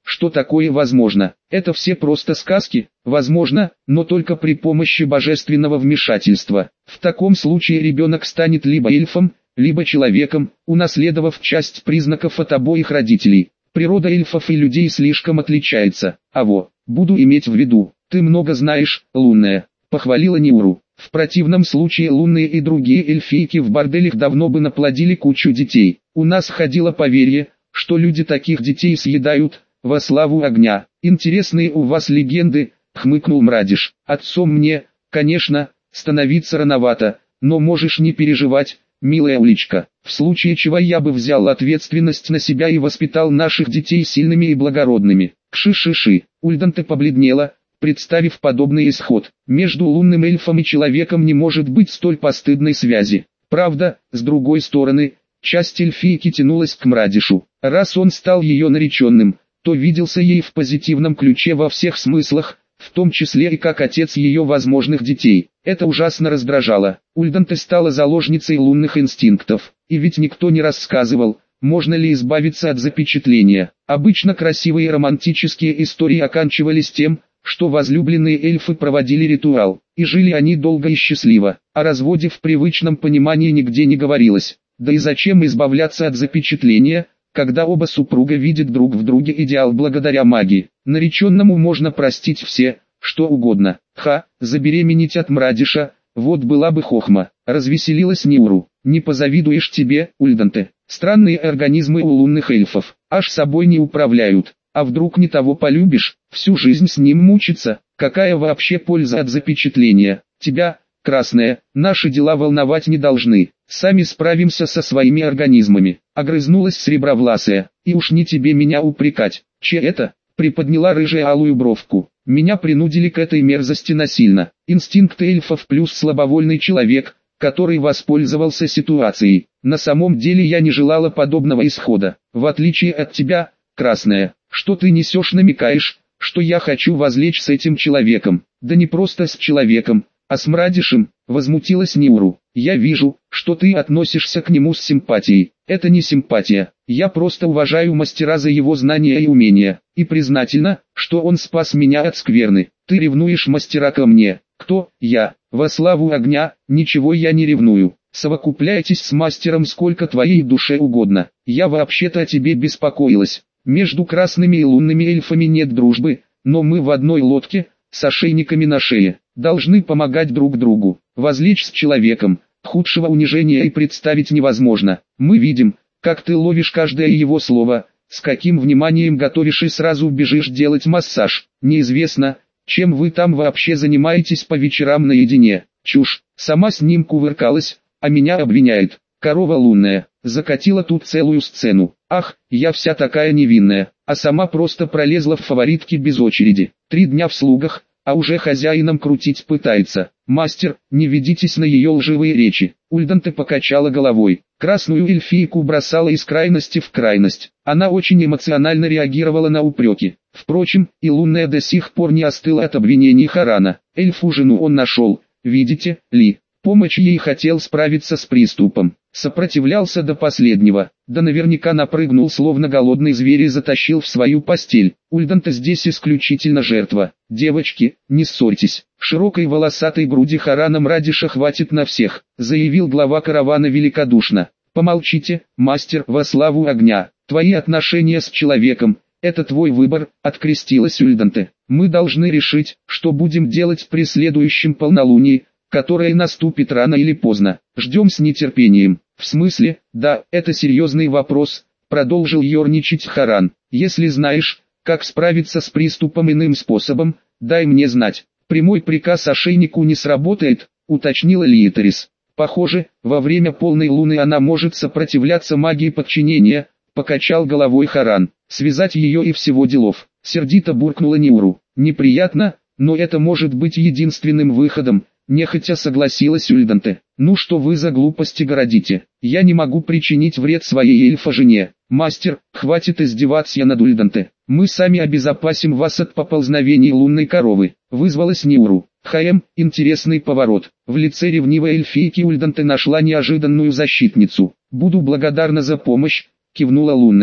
что такое возможно. Это все просто сказки, возможно, но только при помощи божественного вмешательства. В таком случае ребенок станет либо эльфом, либо человеком, унаследовав часть признаков от обоих родителей. Природа эльфов и людей слишком отличается. Буду иметь в виду, ты много знаешь, лунная, похвалила Ниуру. В противном случае лунные и другие эльфийки в борделях давно бы наплодили кучу детей. У нас ходило поверье, что люди таких детей съедают, во славу огня. Интересные у вас легенды, хмыкнул Мрадиш. Отцом мне, конечно, становиться рановато, но можешь не переживать, милая Уличка. В случае чего я бы взял ответственность на себя и воспитал наших детей сильными и благородными. Кши-ши-ши. Ульданте побледнела, представив подобный исход. Между лунным эльфом и человеком не может быть столь постыдной связи. Правда, с другой стороны, часть эльфийки тянулась к Мрадишу. Раз он стал ее нареченным, то виделся ей в позитивном ключе во всех смыслах, в том числе и как отец ее возможных детей. Это ужасно раздражало. Ульданте стала заложницей лунных инстинктов, и ведь никто не рассказывал, можно ли избавиться от запечатления. Обычно красивые романтические истории оканчивались тем, что возлюбленные эльфы проводили ритуал, и жили они долго и счастливо. О разводе в привычном понимании нигде не говорилось. Да и зачем избавляться от запечатления, когда оба супруга видят друг в друге идеал благодаря магии. Нареченному можно простить все, что угодно. Забеременеть от Мрадиша, вот была бы хохма. Развеселилась Ниуру. Не позавидуешь тебе, Ульданте. Странные организмы у лунных эльфов, аж собой не управляют. А вдруг не того полюбишь, всю жизнь с ним мучиться? Какая вообще польза от запечатления? Тебя, красная, наши дела волновать не должны. Сами справимся со своими организмами. Огрызнулась сребровласая. И уж не тебе меня упрекать. Че это? Приподняла рыжая алую бровку. Меня принудили к этой мерзости насильно. Инстинкт эльфов плюс слабовольный человек, который воспользовался ситуацией. На самом деле я не желала подобного исхода. В отличие от тебя, красная, что ты несешь, намекаешь, что я хочу возлечь с этим человеком. Да не просто с человеком, а с Мрадишем, возмутилась Ниуру. Я вижу, что ты относишься к нему с симпатией. Это не симпатия. Я просто уважаю мастера за его знания и умения, и признательна, что он спас меня от скверны. Ты ревнуешь мастера ко мне. Кто? Я. Во славу огня, ничего я не ревную. Совокупляйтесь с мастером сколько твоей душе угодно. Я вообще-то о тебе беспокоилась. Между красными и лунными эльфами нет дружбы, но мы в одной лодке, с ошейниками на шее, должны помогать друг другу. Возлечь с человеком, худшего унижения и представить невозможно. Мы видим, как ты ловишь каждое его слово, с каким вниманием готовишь и сразу бежишь делать массаж. Неизвестно, чем вы там вообще занимаетесь по вечерам наедине. Чушь, сама с ним кувыркалась, а меня обвиняет. Корова лунная, закатила тут целую сцену. Ах, я вся такая невинная, а сама просто пролезла в фаворитки без очереди. 3 дня в слугах, а уже хозяином крутить пытается. Мастер, не ведитесь на ее лживые речи. Ульданте покачала головой. Красную эльфийку бросала из крайности в крайность. Она очень эмоционально реагировала на упреки. Впрочем, и лунная до сих пор не остыла от обвинений Харана. Эльфу жену он нашел, видите ли. Помощь ей хотел справиться с приступом. Сопротивлялся до последнего. Да наверняка напрыгнул, словно голодный зверь, и затащил в свою постель. Ульданте здесь исключительно жертва. Девочки, не ссорьтесь. Широкой волосатой груди Харана Мрадиша хватит на всех, заявил глава каравана великодушно. Помолчите, мастер, во славу огня. Твои отношения с человеком — это твой выбор, открестилась Ульданте. Мы должны решить, что будем делать при следующем полнолунии, которое наступит рано или поздно. Ждем с нетерпением. В смысле, да, это серьезный вопрос, продолжил ерничать Харан. Если знаешь, как справиться с приступом иным способом, дай мне знать. Прямой приказ ошейнику не сработает, уточнила Лиетерис. Похоже, во время полной луны она может сопротивляться магии подчинения, покачал головой Харан. Связать ее и всего делов. Сердито буркнула Ниуру. Неприятно, но это может быть единственным выходом. Нехотя согласилась Ульданте. Ну что вы за глупости городите? Я не могу причинить вред своей эльфа-жене. Мастер, хватит издеваться над Ульданте. Мы сами обезопасим вас от поползновений лунной коровы. Вызвалась Ниуру. Интересный поворот. В лице ревнивой эльфийки Ульданте нашла неожиданную защитницу. Буду благодарна за помощь, кивнула лунная.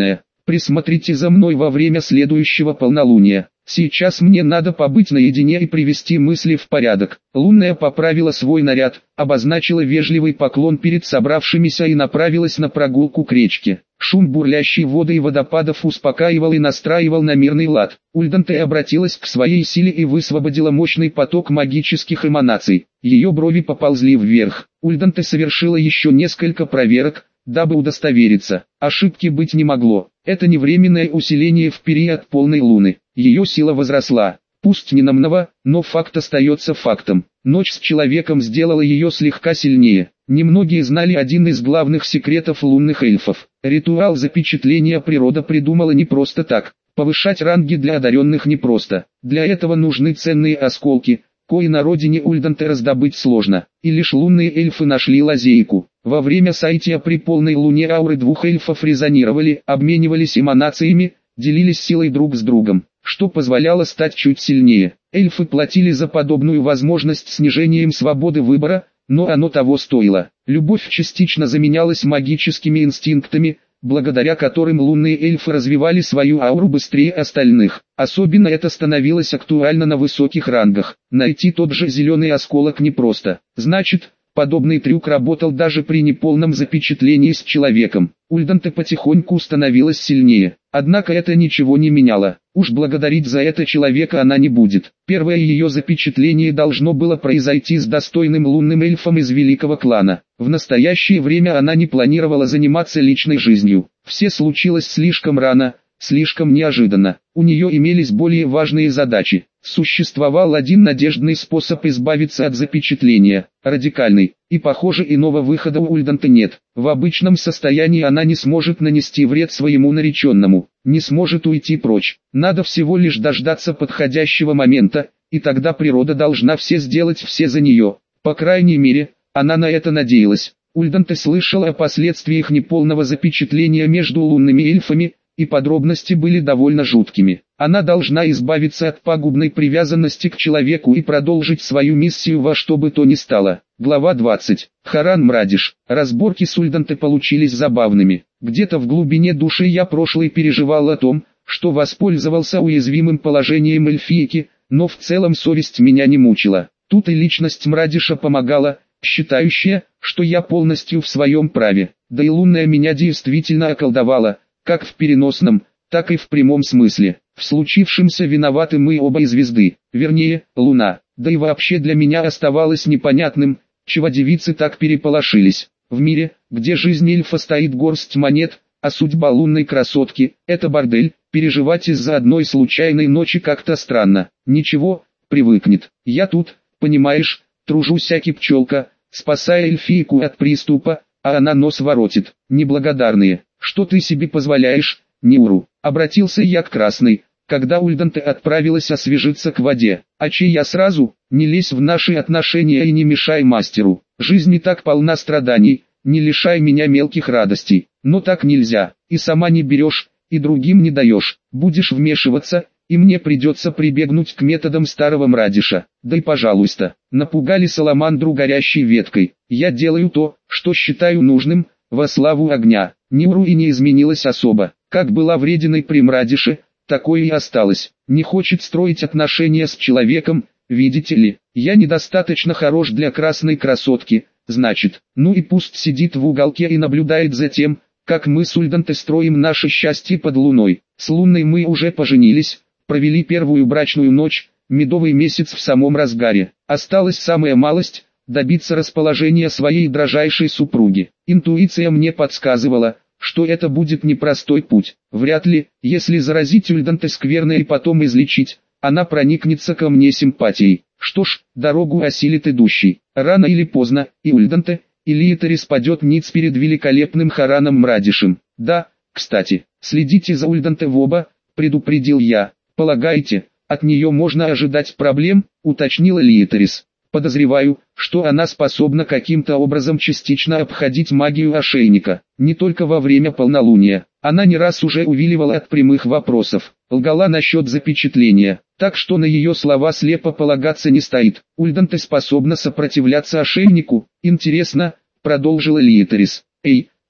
Присмотрите за мной во время следующего полнолуния. Сейчас мне надо побыть наедине и привести мысли в порядок. Лунная поправила свой наряд, обозначила вежливый поклон перед собравшимися и направилась на прогулку к речке. Шум бурлящей воды и водопадов успокаивал и настраивал на мирный лад. Ульданте обратилась к своей силе и высвободила мощный поток магических эманаций. Ее брови поползли вверх. Ульданте совершила еще несколько проверок, дабы удостовериться. Ошибки быть не могло. Это не временное усиление в период полной луны. Ее сила возросла. Пусть не намного, но факт остается фактом. Ночь с человеком сделала ее слегка сильнее. Немногие знали один из главных секретов лунных эльфов. Ритуал запечатления природа придумала не просто так. Повышать ранги для одаренных непросто. Для этого нужны ценные осколки, кои на родине Ульданте раздобыть сложно. И лишь лунные эльфы нашли лазейку. Во время сайтия при полной луне ауры двух эльфов резонировали, обменивались эманациями, делились силой друг с другом, что позволяло стать чуть сильнее. Эльфы платили за подобную возможность снижением свободы выбора, но оно того стоило. Любовь частично заменялась магическими инстинктами, благодаря которым лунные эльфы развивали свою ауру быстрее остальных. Особенно это становилось актуально на высоких рангах. Найти тот же зеленый осколок непросто. Значит, подобный трюк работал даже при неполном запечатлении с человеком. Ульданте потихоньку становилась сильнее. Однако это ничего не меняло. Уж благодарить за это человека она не будет. Первое ее запечатление должно было произойти с достойным лунным эльфом из великого клана. В настоящее время она не планировала заниматься личной жизнью. Все случилось слишком рано, слишком неожиданно. У нее имелись более важные задачи. Существовал один надежный способ избавиться от запечатления, радикальный, и похоже иного выхода у Ульданте нет. В обычном состоянии она не сможет нанести вред своему нареченному, не сможет уйти прочь. Надо всего лишь дождаться подходящего момента, и тогда природа должна сделать все за нее. По крайней мере, она на это надеялась. Ульданте слышала о последствиях неполного запечатления между лунными эльфами, и подробности были довольно жуткими. Она должна избавиться от пагубной привязанности к человеку и продолжить свою миссию во что бы то ни стало. Глава 20. Харан Мрадиш. Разборки с Ульданте получились забавными. Где-то в глубине души я прошлый переживал о том, что воспользовался уязвимым положением эльфийки, но в целом совесть меня не мучила. Тут и личность Мрадиша помогала, считающая, что я полностью в своем праве. Да и лунная меня действительно околдовала, как в переносном, так и в прямом смысле. В случившемся виноваты мы оба и звезды, вернее, луна. Да и вообще для меня оставалось непонятным, чего девицы так переполошились. В мире, где жизнь эльфа стоит горсть монет, а судьба лунной красотки – это бордель, переживать из-за одной случайной ночи как-то странно. Ничего, привыкнет. Я тут, понимаешь, тружусь аки пчелка, спасая эльфийку от приступа, а она нос воротит. Неблагодарные. Что ты себе позволяешь, Ниуру? Обратился я к Красной, когда Ульданте отправилась освежиться к воде. А чей я сразу? Не лезь в наши отношения и не мешай мастеру. Жизнь не так полна страданий, не лишай меня мелких радостей. Но так нельзя, и сама не берешь, и другим не даешь. Будешь вмешиваться, и мне придется прибегнуть к методам старого Мрадиша. Да и пожалуйста, напугали саламандру горящей веткой. Я делаю то, что считаю нужным, во славу огня. Ниуру и не изменилась особо. Как была врединой при Мрадише, такое и осталось. Не хочет строить отношения с человеком, видите ли. Я недостаточно хорош для красной красотки, значит. Ну и пусть сидит в уголке и наблюдает за тем, как мы с Ульданте строим наше счастье под луной. С лунной мы уже поженились, провели первую брачную ночь, медовый месяц в самом разгаре. Осталась самая малость – добиться расположения своей дрожайшей супруги. Интуиция мне подсказывала, что это будет непростой путь. Вряд ли, если заразить Ульданте скверно и потом излечить, она проникнется ко мне симпатией. Что ж, дорогу осилит идущий. Рано или поздно, и Ульданте, и Лиетерис падет ниц перед великолепным Хараном Мрадишем. Да, кстати, следите за Ульданте в оба, предупредил я. Полагаете, от нее можно ожидать проблем, уточнила Лиетерис. Подозреваю, что она способна каким-то образом частично обходить магию ошейника. Не только во время полнолуния. Она не раз уже увиливала от прямых вопросов. Лгала насчет запечатления. Так что на ее слова слепо полагаться не стоит. Ульданте способна сопротивляться ошейнику. Интересно, продолжила Лиетерис. Эй,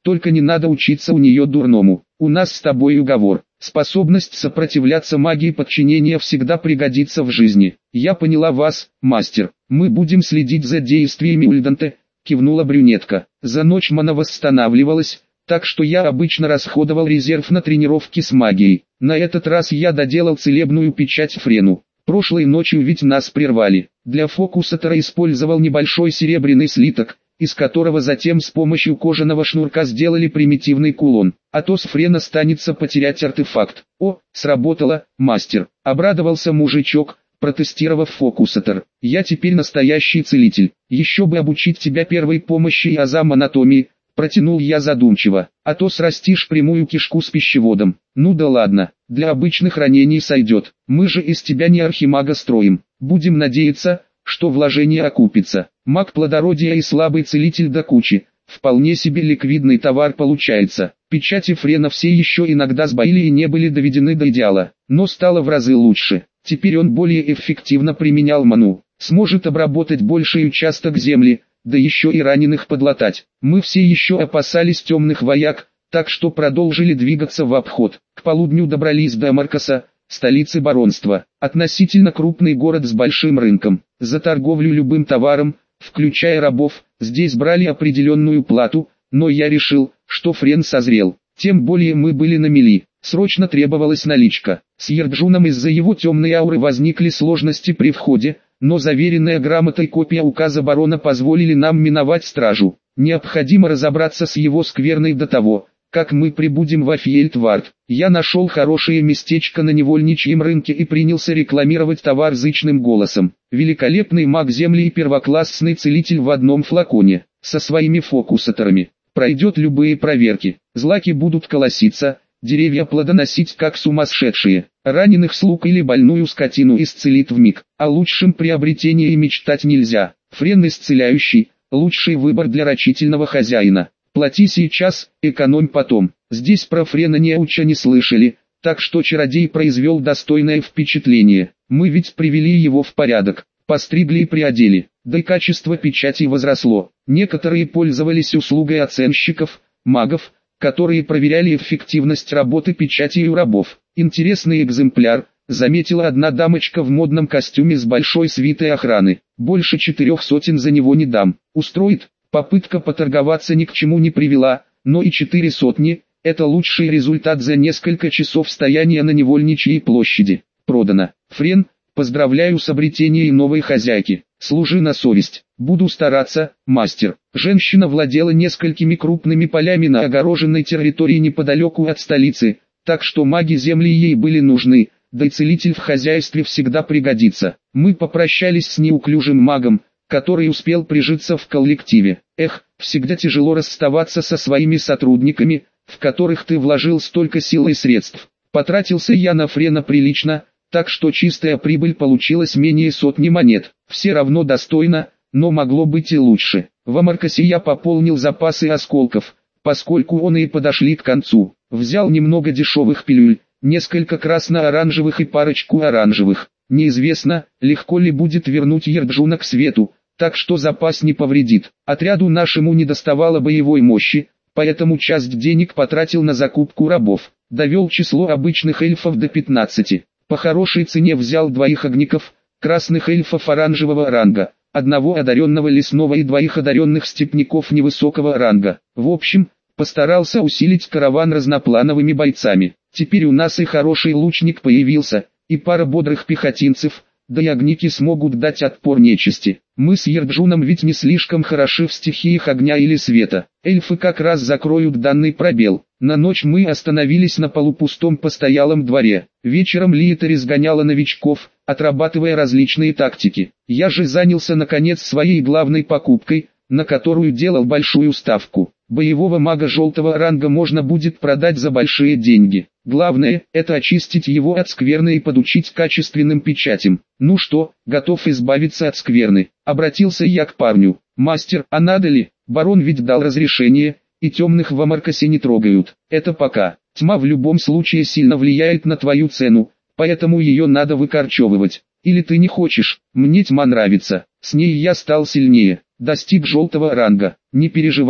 только не надо учиться у нее дурному. У нас с тобой уговор. Способность сопротивляться магии подчинения всегда пригодится в жизни. Я поняла вас, мастер. Мы будем следить за действиями Ульданте, кивнула брюнетка. За ночь мана восстанавливалась, так что я обычно расходовал резерв на тренировки с магией. На этот раз я доделал целебную печать Френу. Прошлой ночью ведь нас прервали. Для фокусатора использовал небольшой серебряный слиток, из которого затем с помощью кожаного шнурка сделали примитивный кулон. А то с Френа станется потерять артефакт. О, сработало, мастер. Обрадовался мужичок, протестировав фокусатор. Я теперь настоящий целитель. Еще бы обучить тебя первой помощи и азам анатомии. Протянул я задумчиво, а то срастишь прямую кишку с пищеводом. Ну да ладно, для обычных ранений сойдет. Мы же из тебя не архимага строим. Будем надеяться, что вложение окупится. Маг плодородия и слабый целитель до кучи. Вполне себе ликвидный товар получается. Печати Френа все еще иногда сбоили и не были доведены до идеала, но стало в разы лучше. Теперь он более эффективно применял ману. Сможет обработать больший участок земли, да еще и раненых подлатать. Мы все еще опасались темных вояк, так что продолжили двигаться в обход. К полудню добрались до Маркаса, столицы баронства. Относительно крупный город с большим рынком. За торговлю любым товаром, включая рабов, здесь брали определенную плату, но я решил, что Френ созрел. Тем более мы были на мели. Срочно требовалась наличка. С Ерджуном из-за его темной ауры возникли сложности при входе, но заверенная грамотой копия указа барона позволили нам миновать стражу. Необходимо разобраться с его скверной до того, как мы прибудем в Афьельтвард. Я нашел хорошее местечко на невольничьем рынке и принялся рекламировать товар зычным голосом. Великолепный маг земли и первоклассный целитель в одном флаконе, со своими фокусаторами. Пройдет любые проверки, злаки будут колоситься, деревья плодоносить как сумасшедшие. Раненых слуг или больную скотину исцелит вмиг. О лучшем приобретении и мечтать нельзя. Френ исцеляющий, лучший выбор для рачительного хозяина. Плати сейчас, экономь потом. Здесь про Френа неуча не слышали, так что чародей произвел достойное впечатление. Мы ведь привели его в порядок, постригли и приодели, да и качество печати возросло. Некоторые пользовались услугой оценщиков, магов, которые проверяли эффективность работы печати у рабов. Интересный экземпляр, заметила одна дамочка в модном костюме с большой свитой охраны. Больше 400 за него не дам. Устроит? Попытка поторговаться ни к чему не привела, но и 400 – это лучший результат за несколько часов стояния на невольничьей площади. Продано. Френ, поздравляю с обретением новой хозяйки. Служи на совесть. Буду стараться, мастер. Женщина владела несколькими крупными полями на огороженной территории неподалеку от столицы, так что маги земли ей были нужны, да и целитель в хозяйстве всегда пригодится. Мы попрощались с неуклюжим магом, который успел прижиться в коллективе. Эх, всегда тяжело расставаться со своими сотрудниками, в которых ты вложил столько сил и средств. Потратился я на Френа прилично, так что чистая прибыль получилась менее 100 монет. Все равно достойно, но могло быть и лучше. В Амаркасе я пополнил запасы осколков, поскольку он и подошли к концу. Взял немного дешевых пилюль, несколько красно-оранжевых и парочку оранжевых. Неизвестно, легко ли будет вернуть Ерджуна к свету, так что запас не повредит. Отряду нашему недоставало боевой мощи, поэтому часть денег потратил на закупку рабов. Довел число обычных эльфов до 15. По хорошей цене взял 2 огников, красных эльфов оранжевого ранга, 1 одаренного лесного и 2 одаренных степняков невысокого ранга. В общем, постарался усилить караван разноплановыми бойцами. Теперь у нас и хороший лучник появился, и пара бодрых пехотинцев, да и огники смогут дать отпор нечисти. Мы с Ерджуном ведь не слишком хороши в стихиях огня или света. Эльфы как раз закроют данный пробел. На ночь мы остановились на полупустом постоялом дворе. Вечером Лиета разгоняла новичков, отрабатывая различные тактики. Я же занялся наконец своей главной покупкой, на которую делал большую ставку. Боевого мага желтого ранга можно будет продать за большие деньги. Главное, это очистить его от скверны и подучить качественным печатям. Ну что, готов избавиться от скверны? Обратился я к парню. Мастер, а надо ли? Барон ведь дал разрешение, и темных в Амаркасе не трогают. Это пока. Тьма в любом случае сильно влияет на твою цену, поэтому ее надо выкорчевывать. Или ты не хочешь? Мне тьма нравится. С ней я стал сильнее. Достиг желтого ранга. Не переживай,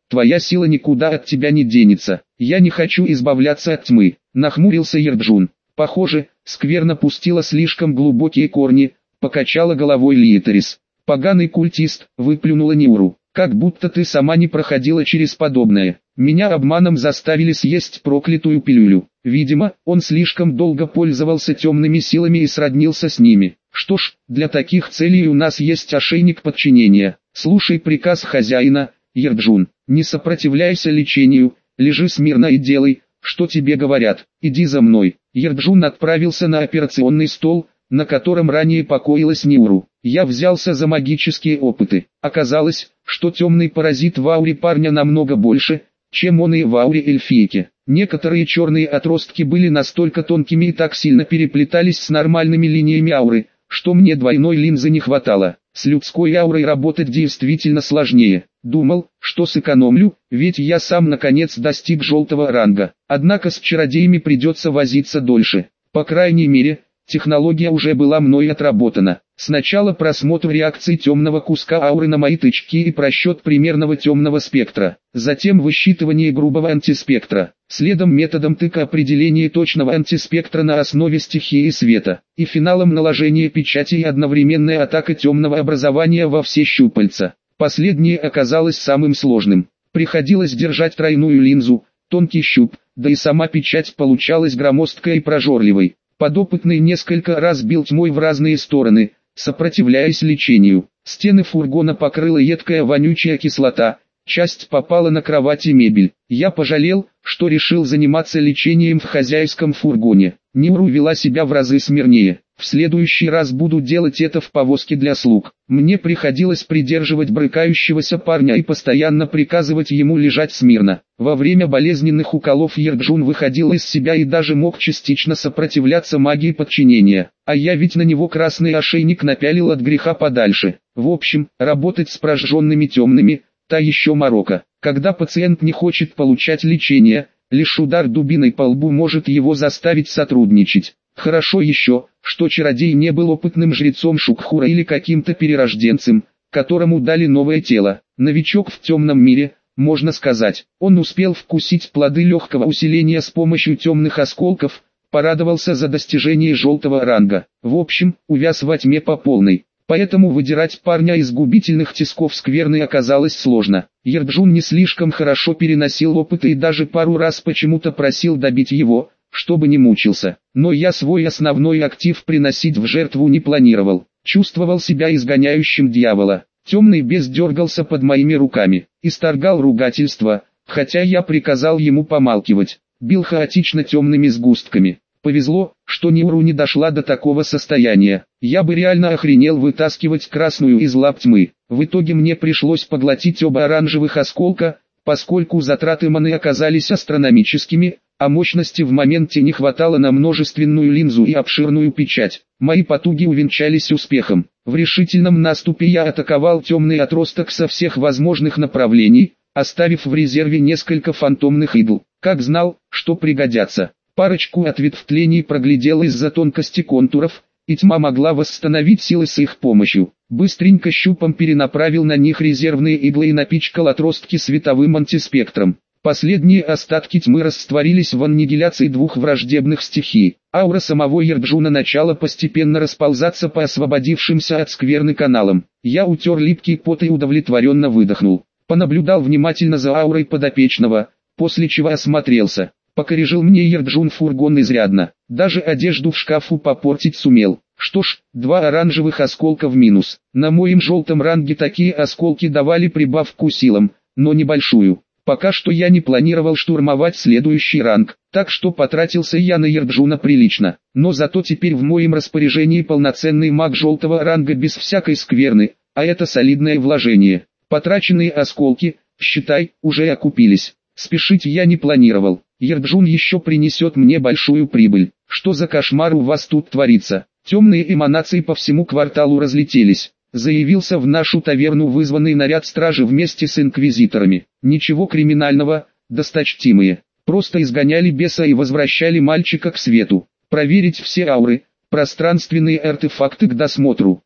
твоя сила никуда от тебя не денется. Я не хочу избавляться от тьмы, нахмурился Ерджун. Похоже, скверно пустила слишком глубокие корни, покачала головой Лиетерис. Поганый культист, выплюнула Ниуру. Как будто ты сама не проходила через подобное. Меня обманом заставили съесть проклятую пилюлю. Видимо, он слишком долго пользовался темными силами и сроднился с ними. Что ж, для таких целей у нас есть ошейник подчинения. Слушай приказ хозяина, Ерджун. Не сопротивляйся лечению, лежи смирно и делай, что тебе говорят. Иди за мной. Ерджун отправился на операционный стол, на котором ранее покоилась Ниуру. Я взялся за магические опыты. Оказалось, что темный паразит в ауре парня намного больше, чем он и в ауре эльфийки. Некоторые черные отростки были настолько тонкими и так сильно переплетались с нормальными линиями ауры, что мне двойной линзы не хватало. С людской аурой работать действительно сложнее. Думал, что сэкономлю, ведь я сам наконец достиг желтого ранга. Однако с чародеями придется возиться дольше. По крайней мере, технология уже была мной отработана. Сначала просмотр реакции темного куска ауры на мои тычки и просчет примерного темного спектра. Затем высчитывание грубого антиспектра. Следом методом тыка определение точного антиспектра на основе стихии света. И финалом наложение печати и одновременная атака темного образования во все щупальца. Последнее оказалось самым сложным. Приходилось держать тройную линзу, тонкий щуп, да и сама печать получалась громоздкой и прожорливой. Подопытный несколько раз бил тьмой в разные стороны, сопротивляясь лечению. Стены фургона покрыла едкая вонючая кислота, часть попала на кровать и мебель. Я пожалел, что решил заниматься лечением в хозяйском фургоне. Ниуру вела себя в разы смирнее. В следующий раз буду делать это в повозке для слуг. Мне приходилось придерживать брыкающегося парня и постоянно приказывать ему лежать смирно. Во время болезненных уколов Ерджун выходил из себя и даже мог частично сопротивляться магии подчинения. А я ведь на него красный ошейник напялил от греха подальше. В общем, работать с прожженными темными – та еще морока. Когда пациент не хочет получать лечение, лишь удар дубиной по лбу может его заставить сотрудничать. Хорошо еще, что чародей не был опытным жрецом Шукхура или каким-то перерожденцем, которому дали новое тело. Новичок в темном мире, можно сказать. Он успел вкусить плоды легкого усиления с помощью темных осколков, порадовался за достижение желтого ранга. В общем, увяз во тьме по полной. Поэтому выдирать парня из губительных тисков скверны оказалось сложно. Ерджун не слишком хорошо переносил опыт и даже пару раз почему-то просил добить его, чтобы не мучился. Но я свой основной актив приносить в жертву не планировал. Чувствовал себя изгоняющим дьявола. Темный бес дергался под моими руками, исторгал ругательства, хотя я приказал ему помалкивать. Бил хаотично темными сгустками. Повезло, что Ниуру не дошла до такого состояния. Я бы реально охренел вытаскивать красную из лап тьмы. В итоге мне пришлось поглотить оба оранжевых осколка, поскольку затраты маны оказались астрономическими, а мощности в моменте не хватало на множественную линзу и обширную печать. Мои потуги увенчались успехом. В решительном наступе я атаковал темный отросток со всех возможных направлений, оставив в резерве несколько фантомных игл. Как знал, что пригодятся. Парочку ответвлений проглядел из-за тонкости контуров, и тьма могла восстановить силы с их помощью. Быстренько щупом перенаправил на них резервные иглы и напичкал отростки световым антиспектром. Последние остатки тьмы растворились в аннигиляции двух враждебных стихий. Аура самого Ерджуна начала постепенно расползаться по освободившимся от скверны каналам. Я утер липкий пот и удовлетворенно выдохнул. Понаблюдал внимательно за аурой подопечного, после чего осмотрелся. Покорежил мне Ерджун фургон изрядно, даже одежду в шкафу попортить сумел. Что ж, 2 оранжевых осколка в минус. На моем желтом ранге такие осколки давали прибавку силам, но небольшую. Пока что я не планировал штурмовать следующий ранг, так что потратился я на Ерджуна прилично. Но зато теперь в моем распоряжении полноценный маг желтого ранга без всякой скверны, а это солидное вложение. Потраченные осколки, считай, уже окупились. Спешить я не планировал. Ерджун еще принесет мне большую прибыль. Что за кошмар у вас тут творится? Темные эманации по всему кварталу разлетелись. Заявился в нашу таверну вызванный наряд стражи вместе с инквизиторами. Ничего криминального, досточтимые. Просто изгоняли беса и возвращали мальчика к свету. Проверить все ауры, пространственные артефакты к досмотру.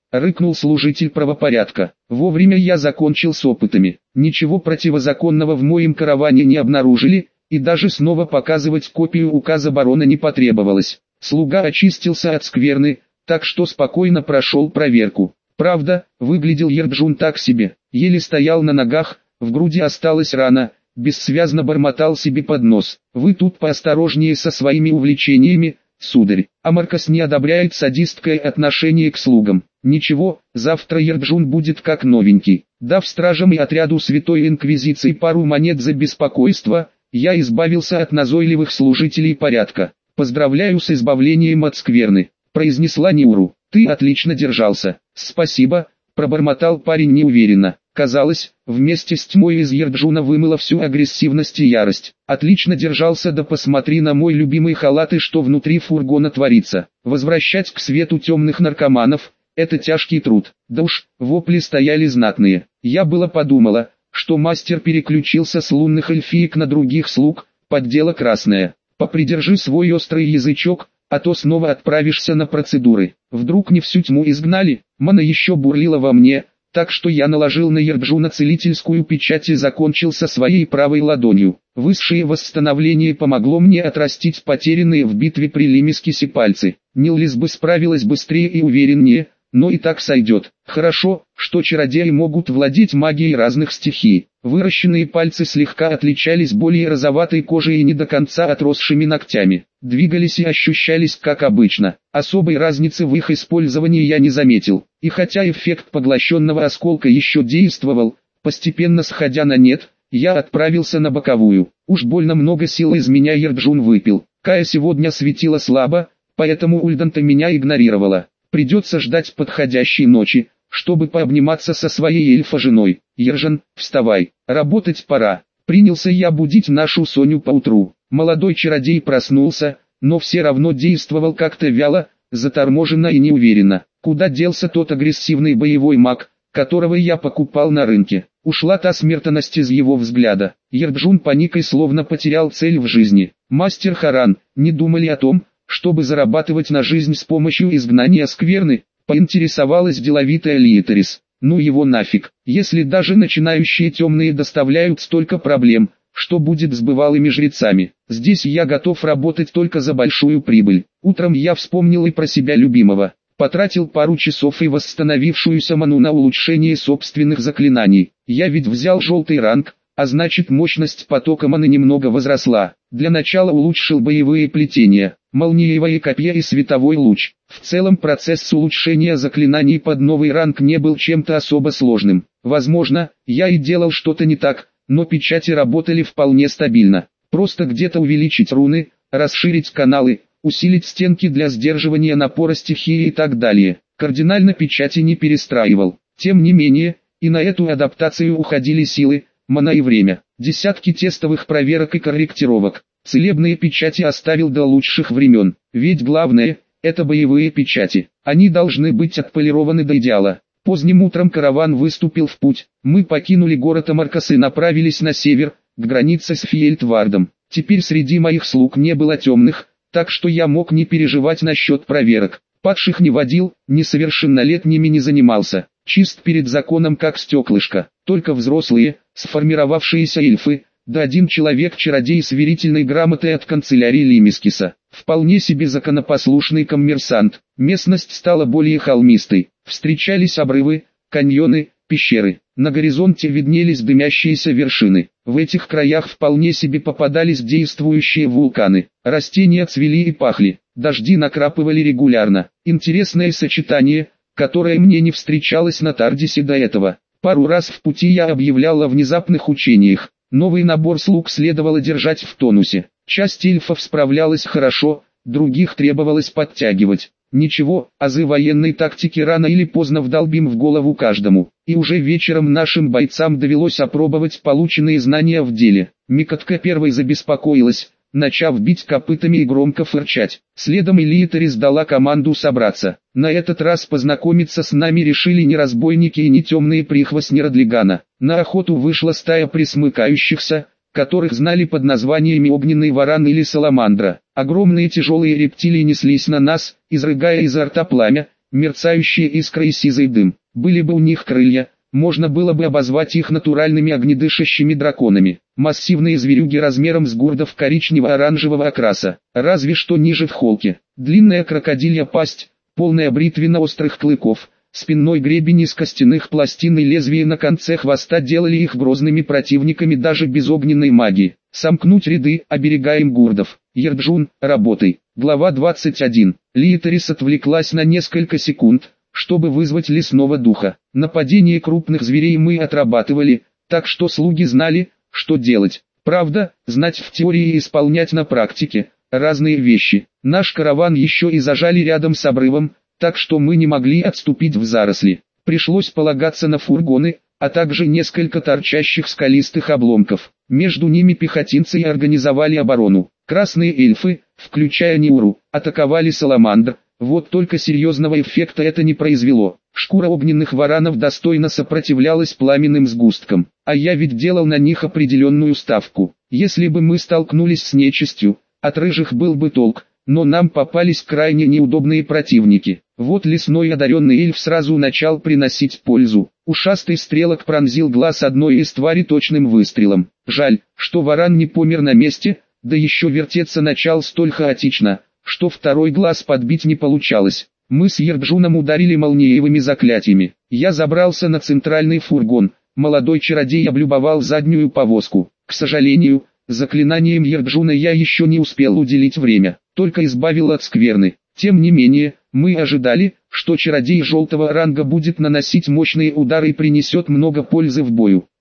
рыкнул служитель правопорядка. Вовремя я закончил с опытами. Ничего противозаконного в моем караване не обнаружили, и даже снова показывать копию указа барона не потребовалось. Слуга очистился от скверны, так что спокойно прошел проверку. Правда, выглядел Ерджун так себе, еле стоял на ногах, в груди осталась рана, бессвязно бормотал себе под нос. Вы тут поосторожнее со своими увлечениями, сударь. Амаркас не одобряет садистское отношение к слугам. Ничего, завтра Ерджун будет как новенький. Дав стражам и отряду Святой Инквизиции пару монет за беспокойство, я избавился от назойливых служителей порядка. Поздравляю с избавлением от скверны, произнесла Ниуру. Ты отлично держался. Спасибо, пробормотал парень неуверенно. Казалось, вместе с тьмой из Ерджуна вымыло всю агрессивность и ярость. Отлично держался, да посмотри на мой любимый халат и что внутри фургона творится. Возвращать к свету темных наркоманов – это тяжкий труд. Да уж, вопли стояли знатные. Я было подумала, что мастер переключился с лунных эльфиек на других слуг, поддело красное. Попридержи свой острый язычок, а то снова отправишься на процедуры. Вдруг не всю тьму изгнали, мана еще бурлила во мне, так что я наложил на Ерджуна целительскую печать и закончил со своей правой ладонью. Высшее восстановление помогло мне отрастить потерянные в битве при Лимискисе пальцы. Ниллис бы справилась быстрее и увереннее, но и так сойдет. Хорошо, что чародеи могут владеть магией разных стихий. Выращенные пальцы слегка отличались более розоватой кожей и не до конца отросшими ногтями. Двигались и ощущались как обычно. Особой разницы в их использовании я не заметил. И хотя эффект поглощенного осколка еще действовал, постепенно сходя на нет, я отправился на боковую. Уж больно много сил из меня Ерджун выпил. Кая сегодня светила слабо, поэтому Ульданта меня игнорировала. Придется ждать подходящей ночи, чтобы пообниматься со своей эльфа-женой. Ержан, вставай, работать пора. Принялся я будить нашу Соню поутру. Молодой чародей проснулся, но все равно действовал как-то вяло, заторможенно и неуверенно. Куда делся тот агрессивный боевой маг, которого я покупал на рынке? Ушла та смертность из его взгляда. Ерджун паникой словно потерял цель в жизни. Мастер Харан, не думали о том, чтобы зарабатывать на жизнь с помощью изгнания скверны? Поинтересовалась деловитая Лиетерис. Ну его нафиг, если даже начинающие темные доставляют столько проблем, что будет с бывалыми жрецами. Здесь я готов работать только за большую прибыль. Утром я вспомнил и про себя любимого. Потратил пару часов и восстановившуюся ману на улучшение собственных заклинаний. Я ведь взял желтый ранг, а значит мощность потока маны немного возросла. Для начала улучшил боевые плетения, молниевое копье и световой луч. В целом процесс улучшения заклинаний под новый ранг не был чем-то особо сложным. Возможно, я и делал что-то не так, но печати работали вполне стабильно. Просто где-то увеличить руны, расширить каналы, усилить стенки для сдерживания напора стихии и так далее. Кардинально печати не перестраивал. Тем не менее, и на эту адаптацию уходили силы, мана и время. Десятки тестовых проверок и корректировок. Целебные печати оставил до лучших времен. Ведь главное – это боевые печати. Они должны быть отполированы до идеала. Поздним утром караван выступил в путь. Мы покинули город Амаркас и направились на север, к границе с Фьельтвардом. Теперь среди моих слуг не было темных, так что я мог не переживать насчет проверок. Падших не водил, несовершеннолетними не занимался. Чист перед законом как стеклышко. Только взрослые, сформировавшиеся эльфы, да один человек-чародей с верительной грамотой от канцелярии Лимискиса. Вполне себе законопослушный коммерсант. Местность стала более холмистой. Встречались обрывы, каньоны, пещеры. На горизонте виднелись дымящиеся вершины. В этих краях вполне себе попадались действующие вулканы. Растения цвели и пахли. Дожди накрапывали регулярно. Интересное сочетание, которое мне не встречалось на Тардисе до этого. Пару раз в пути я объявлял о внезапных учениях. Новый набор слуг следовало держать в тонусе. Часть эльфов справлялась хорошо, других требовалось подтягивать. Ничего, азы военной тактики рано или поздно вдолбим в голову каждому. И уже вечером нашим бойцам довелось опробовать полученные знания в деле. Микотка первой забеспокоилась, начав бить копытами и громко фырчать. Следом Элиетарис дала команду собраться. На этот раз познакомиться с нами решили не разбойники и не темные прихвостни Родлигана. На охоту вышла стая пресмыкающихся, которых знали под названиями огненный варан или саламандра. Огромные тяжелые рептилии неслись на нас, изрыгая изо рта пламя, мерцающие искры и сизый дым. Были бы у них крылья, можно было бы обозвать их натуральными огнедышащими драконами. Массивные зверюги размером с гурдов коричнево-оранжевого окраса, разве что ниже в холке. Длинная крокодилья пасть, полная бритвенно-острых клыков, спинной гребень из костяных пластин и лезвие на конце хвоста делали их грозными противниками даже без огненной магии. Сомкнуть ряды, оберегаем гурдов. Ерджун, работай. Глава 21. Лиетарис отвлеклась на несколько секунд, чтобы вызвать лесного духа. Нападение крупных зверей мы отрабатывали, так что слуги знали, что делать. Правда, знать в теории и исполнять на практике – разные вещи. Наш караван еще и зажали рядом с обрывом, так что мы не могли отступить в заросли. Пришлось полагаться на фургоны, а также несколько торчащих скалистых обломков. Между ними пехотинцы и организовали оборону. Красные эльфы, включая Ниуру, атаковали саламандр. Вот только серьезного эффекта это не произвело. Шкура огненных варанов достойно сопротивлялась пламенным сгусткам, а я ведь делал на них определенную ставку. Если бы мы столкнулись с нечистью, от рыжих был бы толк, но нам попались крайне неудобные противники. Вот лесной одаренный эльф сразу начал приносить пользу. Ушастый стрелок пронзил глаз одной из тварей точным выстрелом. Жаль, что варан не помер на месте, да еще вертеться начал столь хаотично, что второй глаз подбить не получалось. Мы с Ерджуном ударили молниевыми заклятиями. Я забрался на центральный фургон, молодой чародей облюбовал заднюю повозку. К сожалению, заклинанием Ерджуна я еще не успел уделить время, только избавил от скверны. Тем не менее, мы ожидали, что чародей желтого ранга будет наносить мощные удары и принесет много пользы в бою.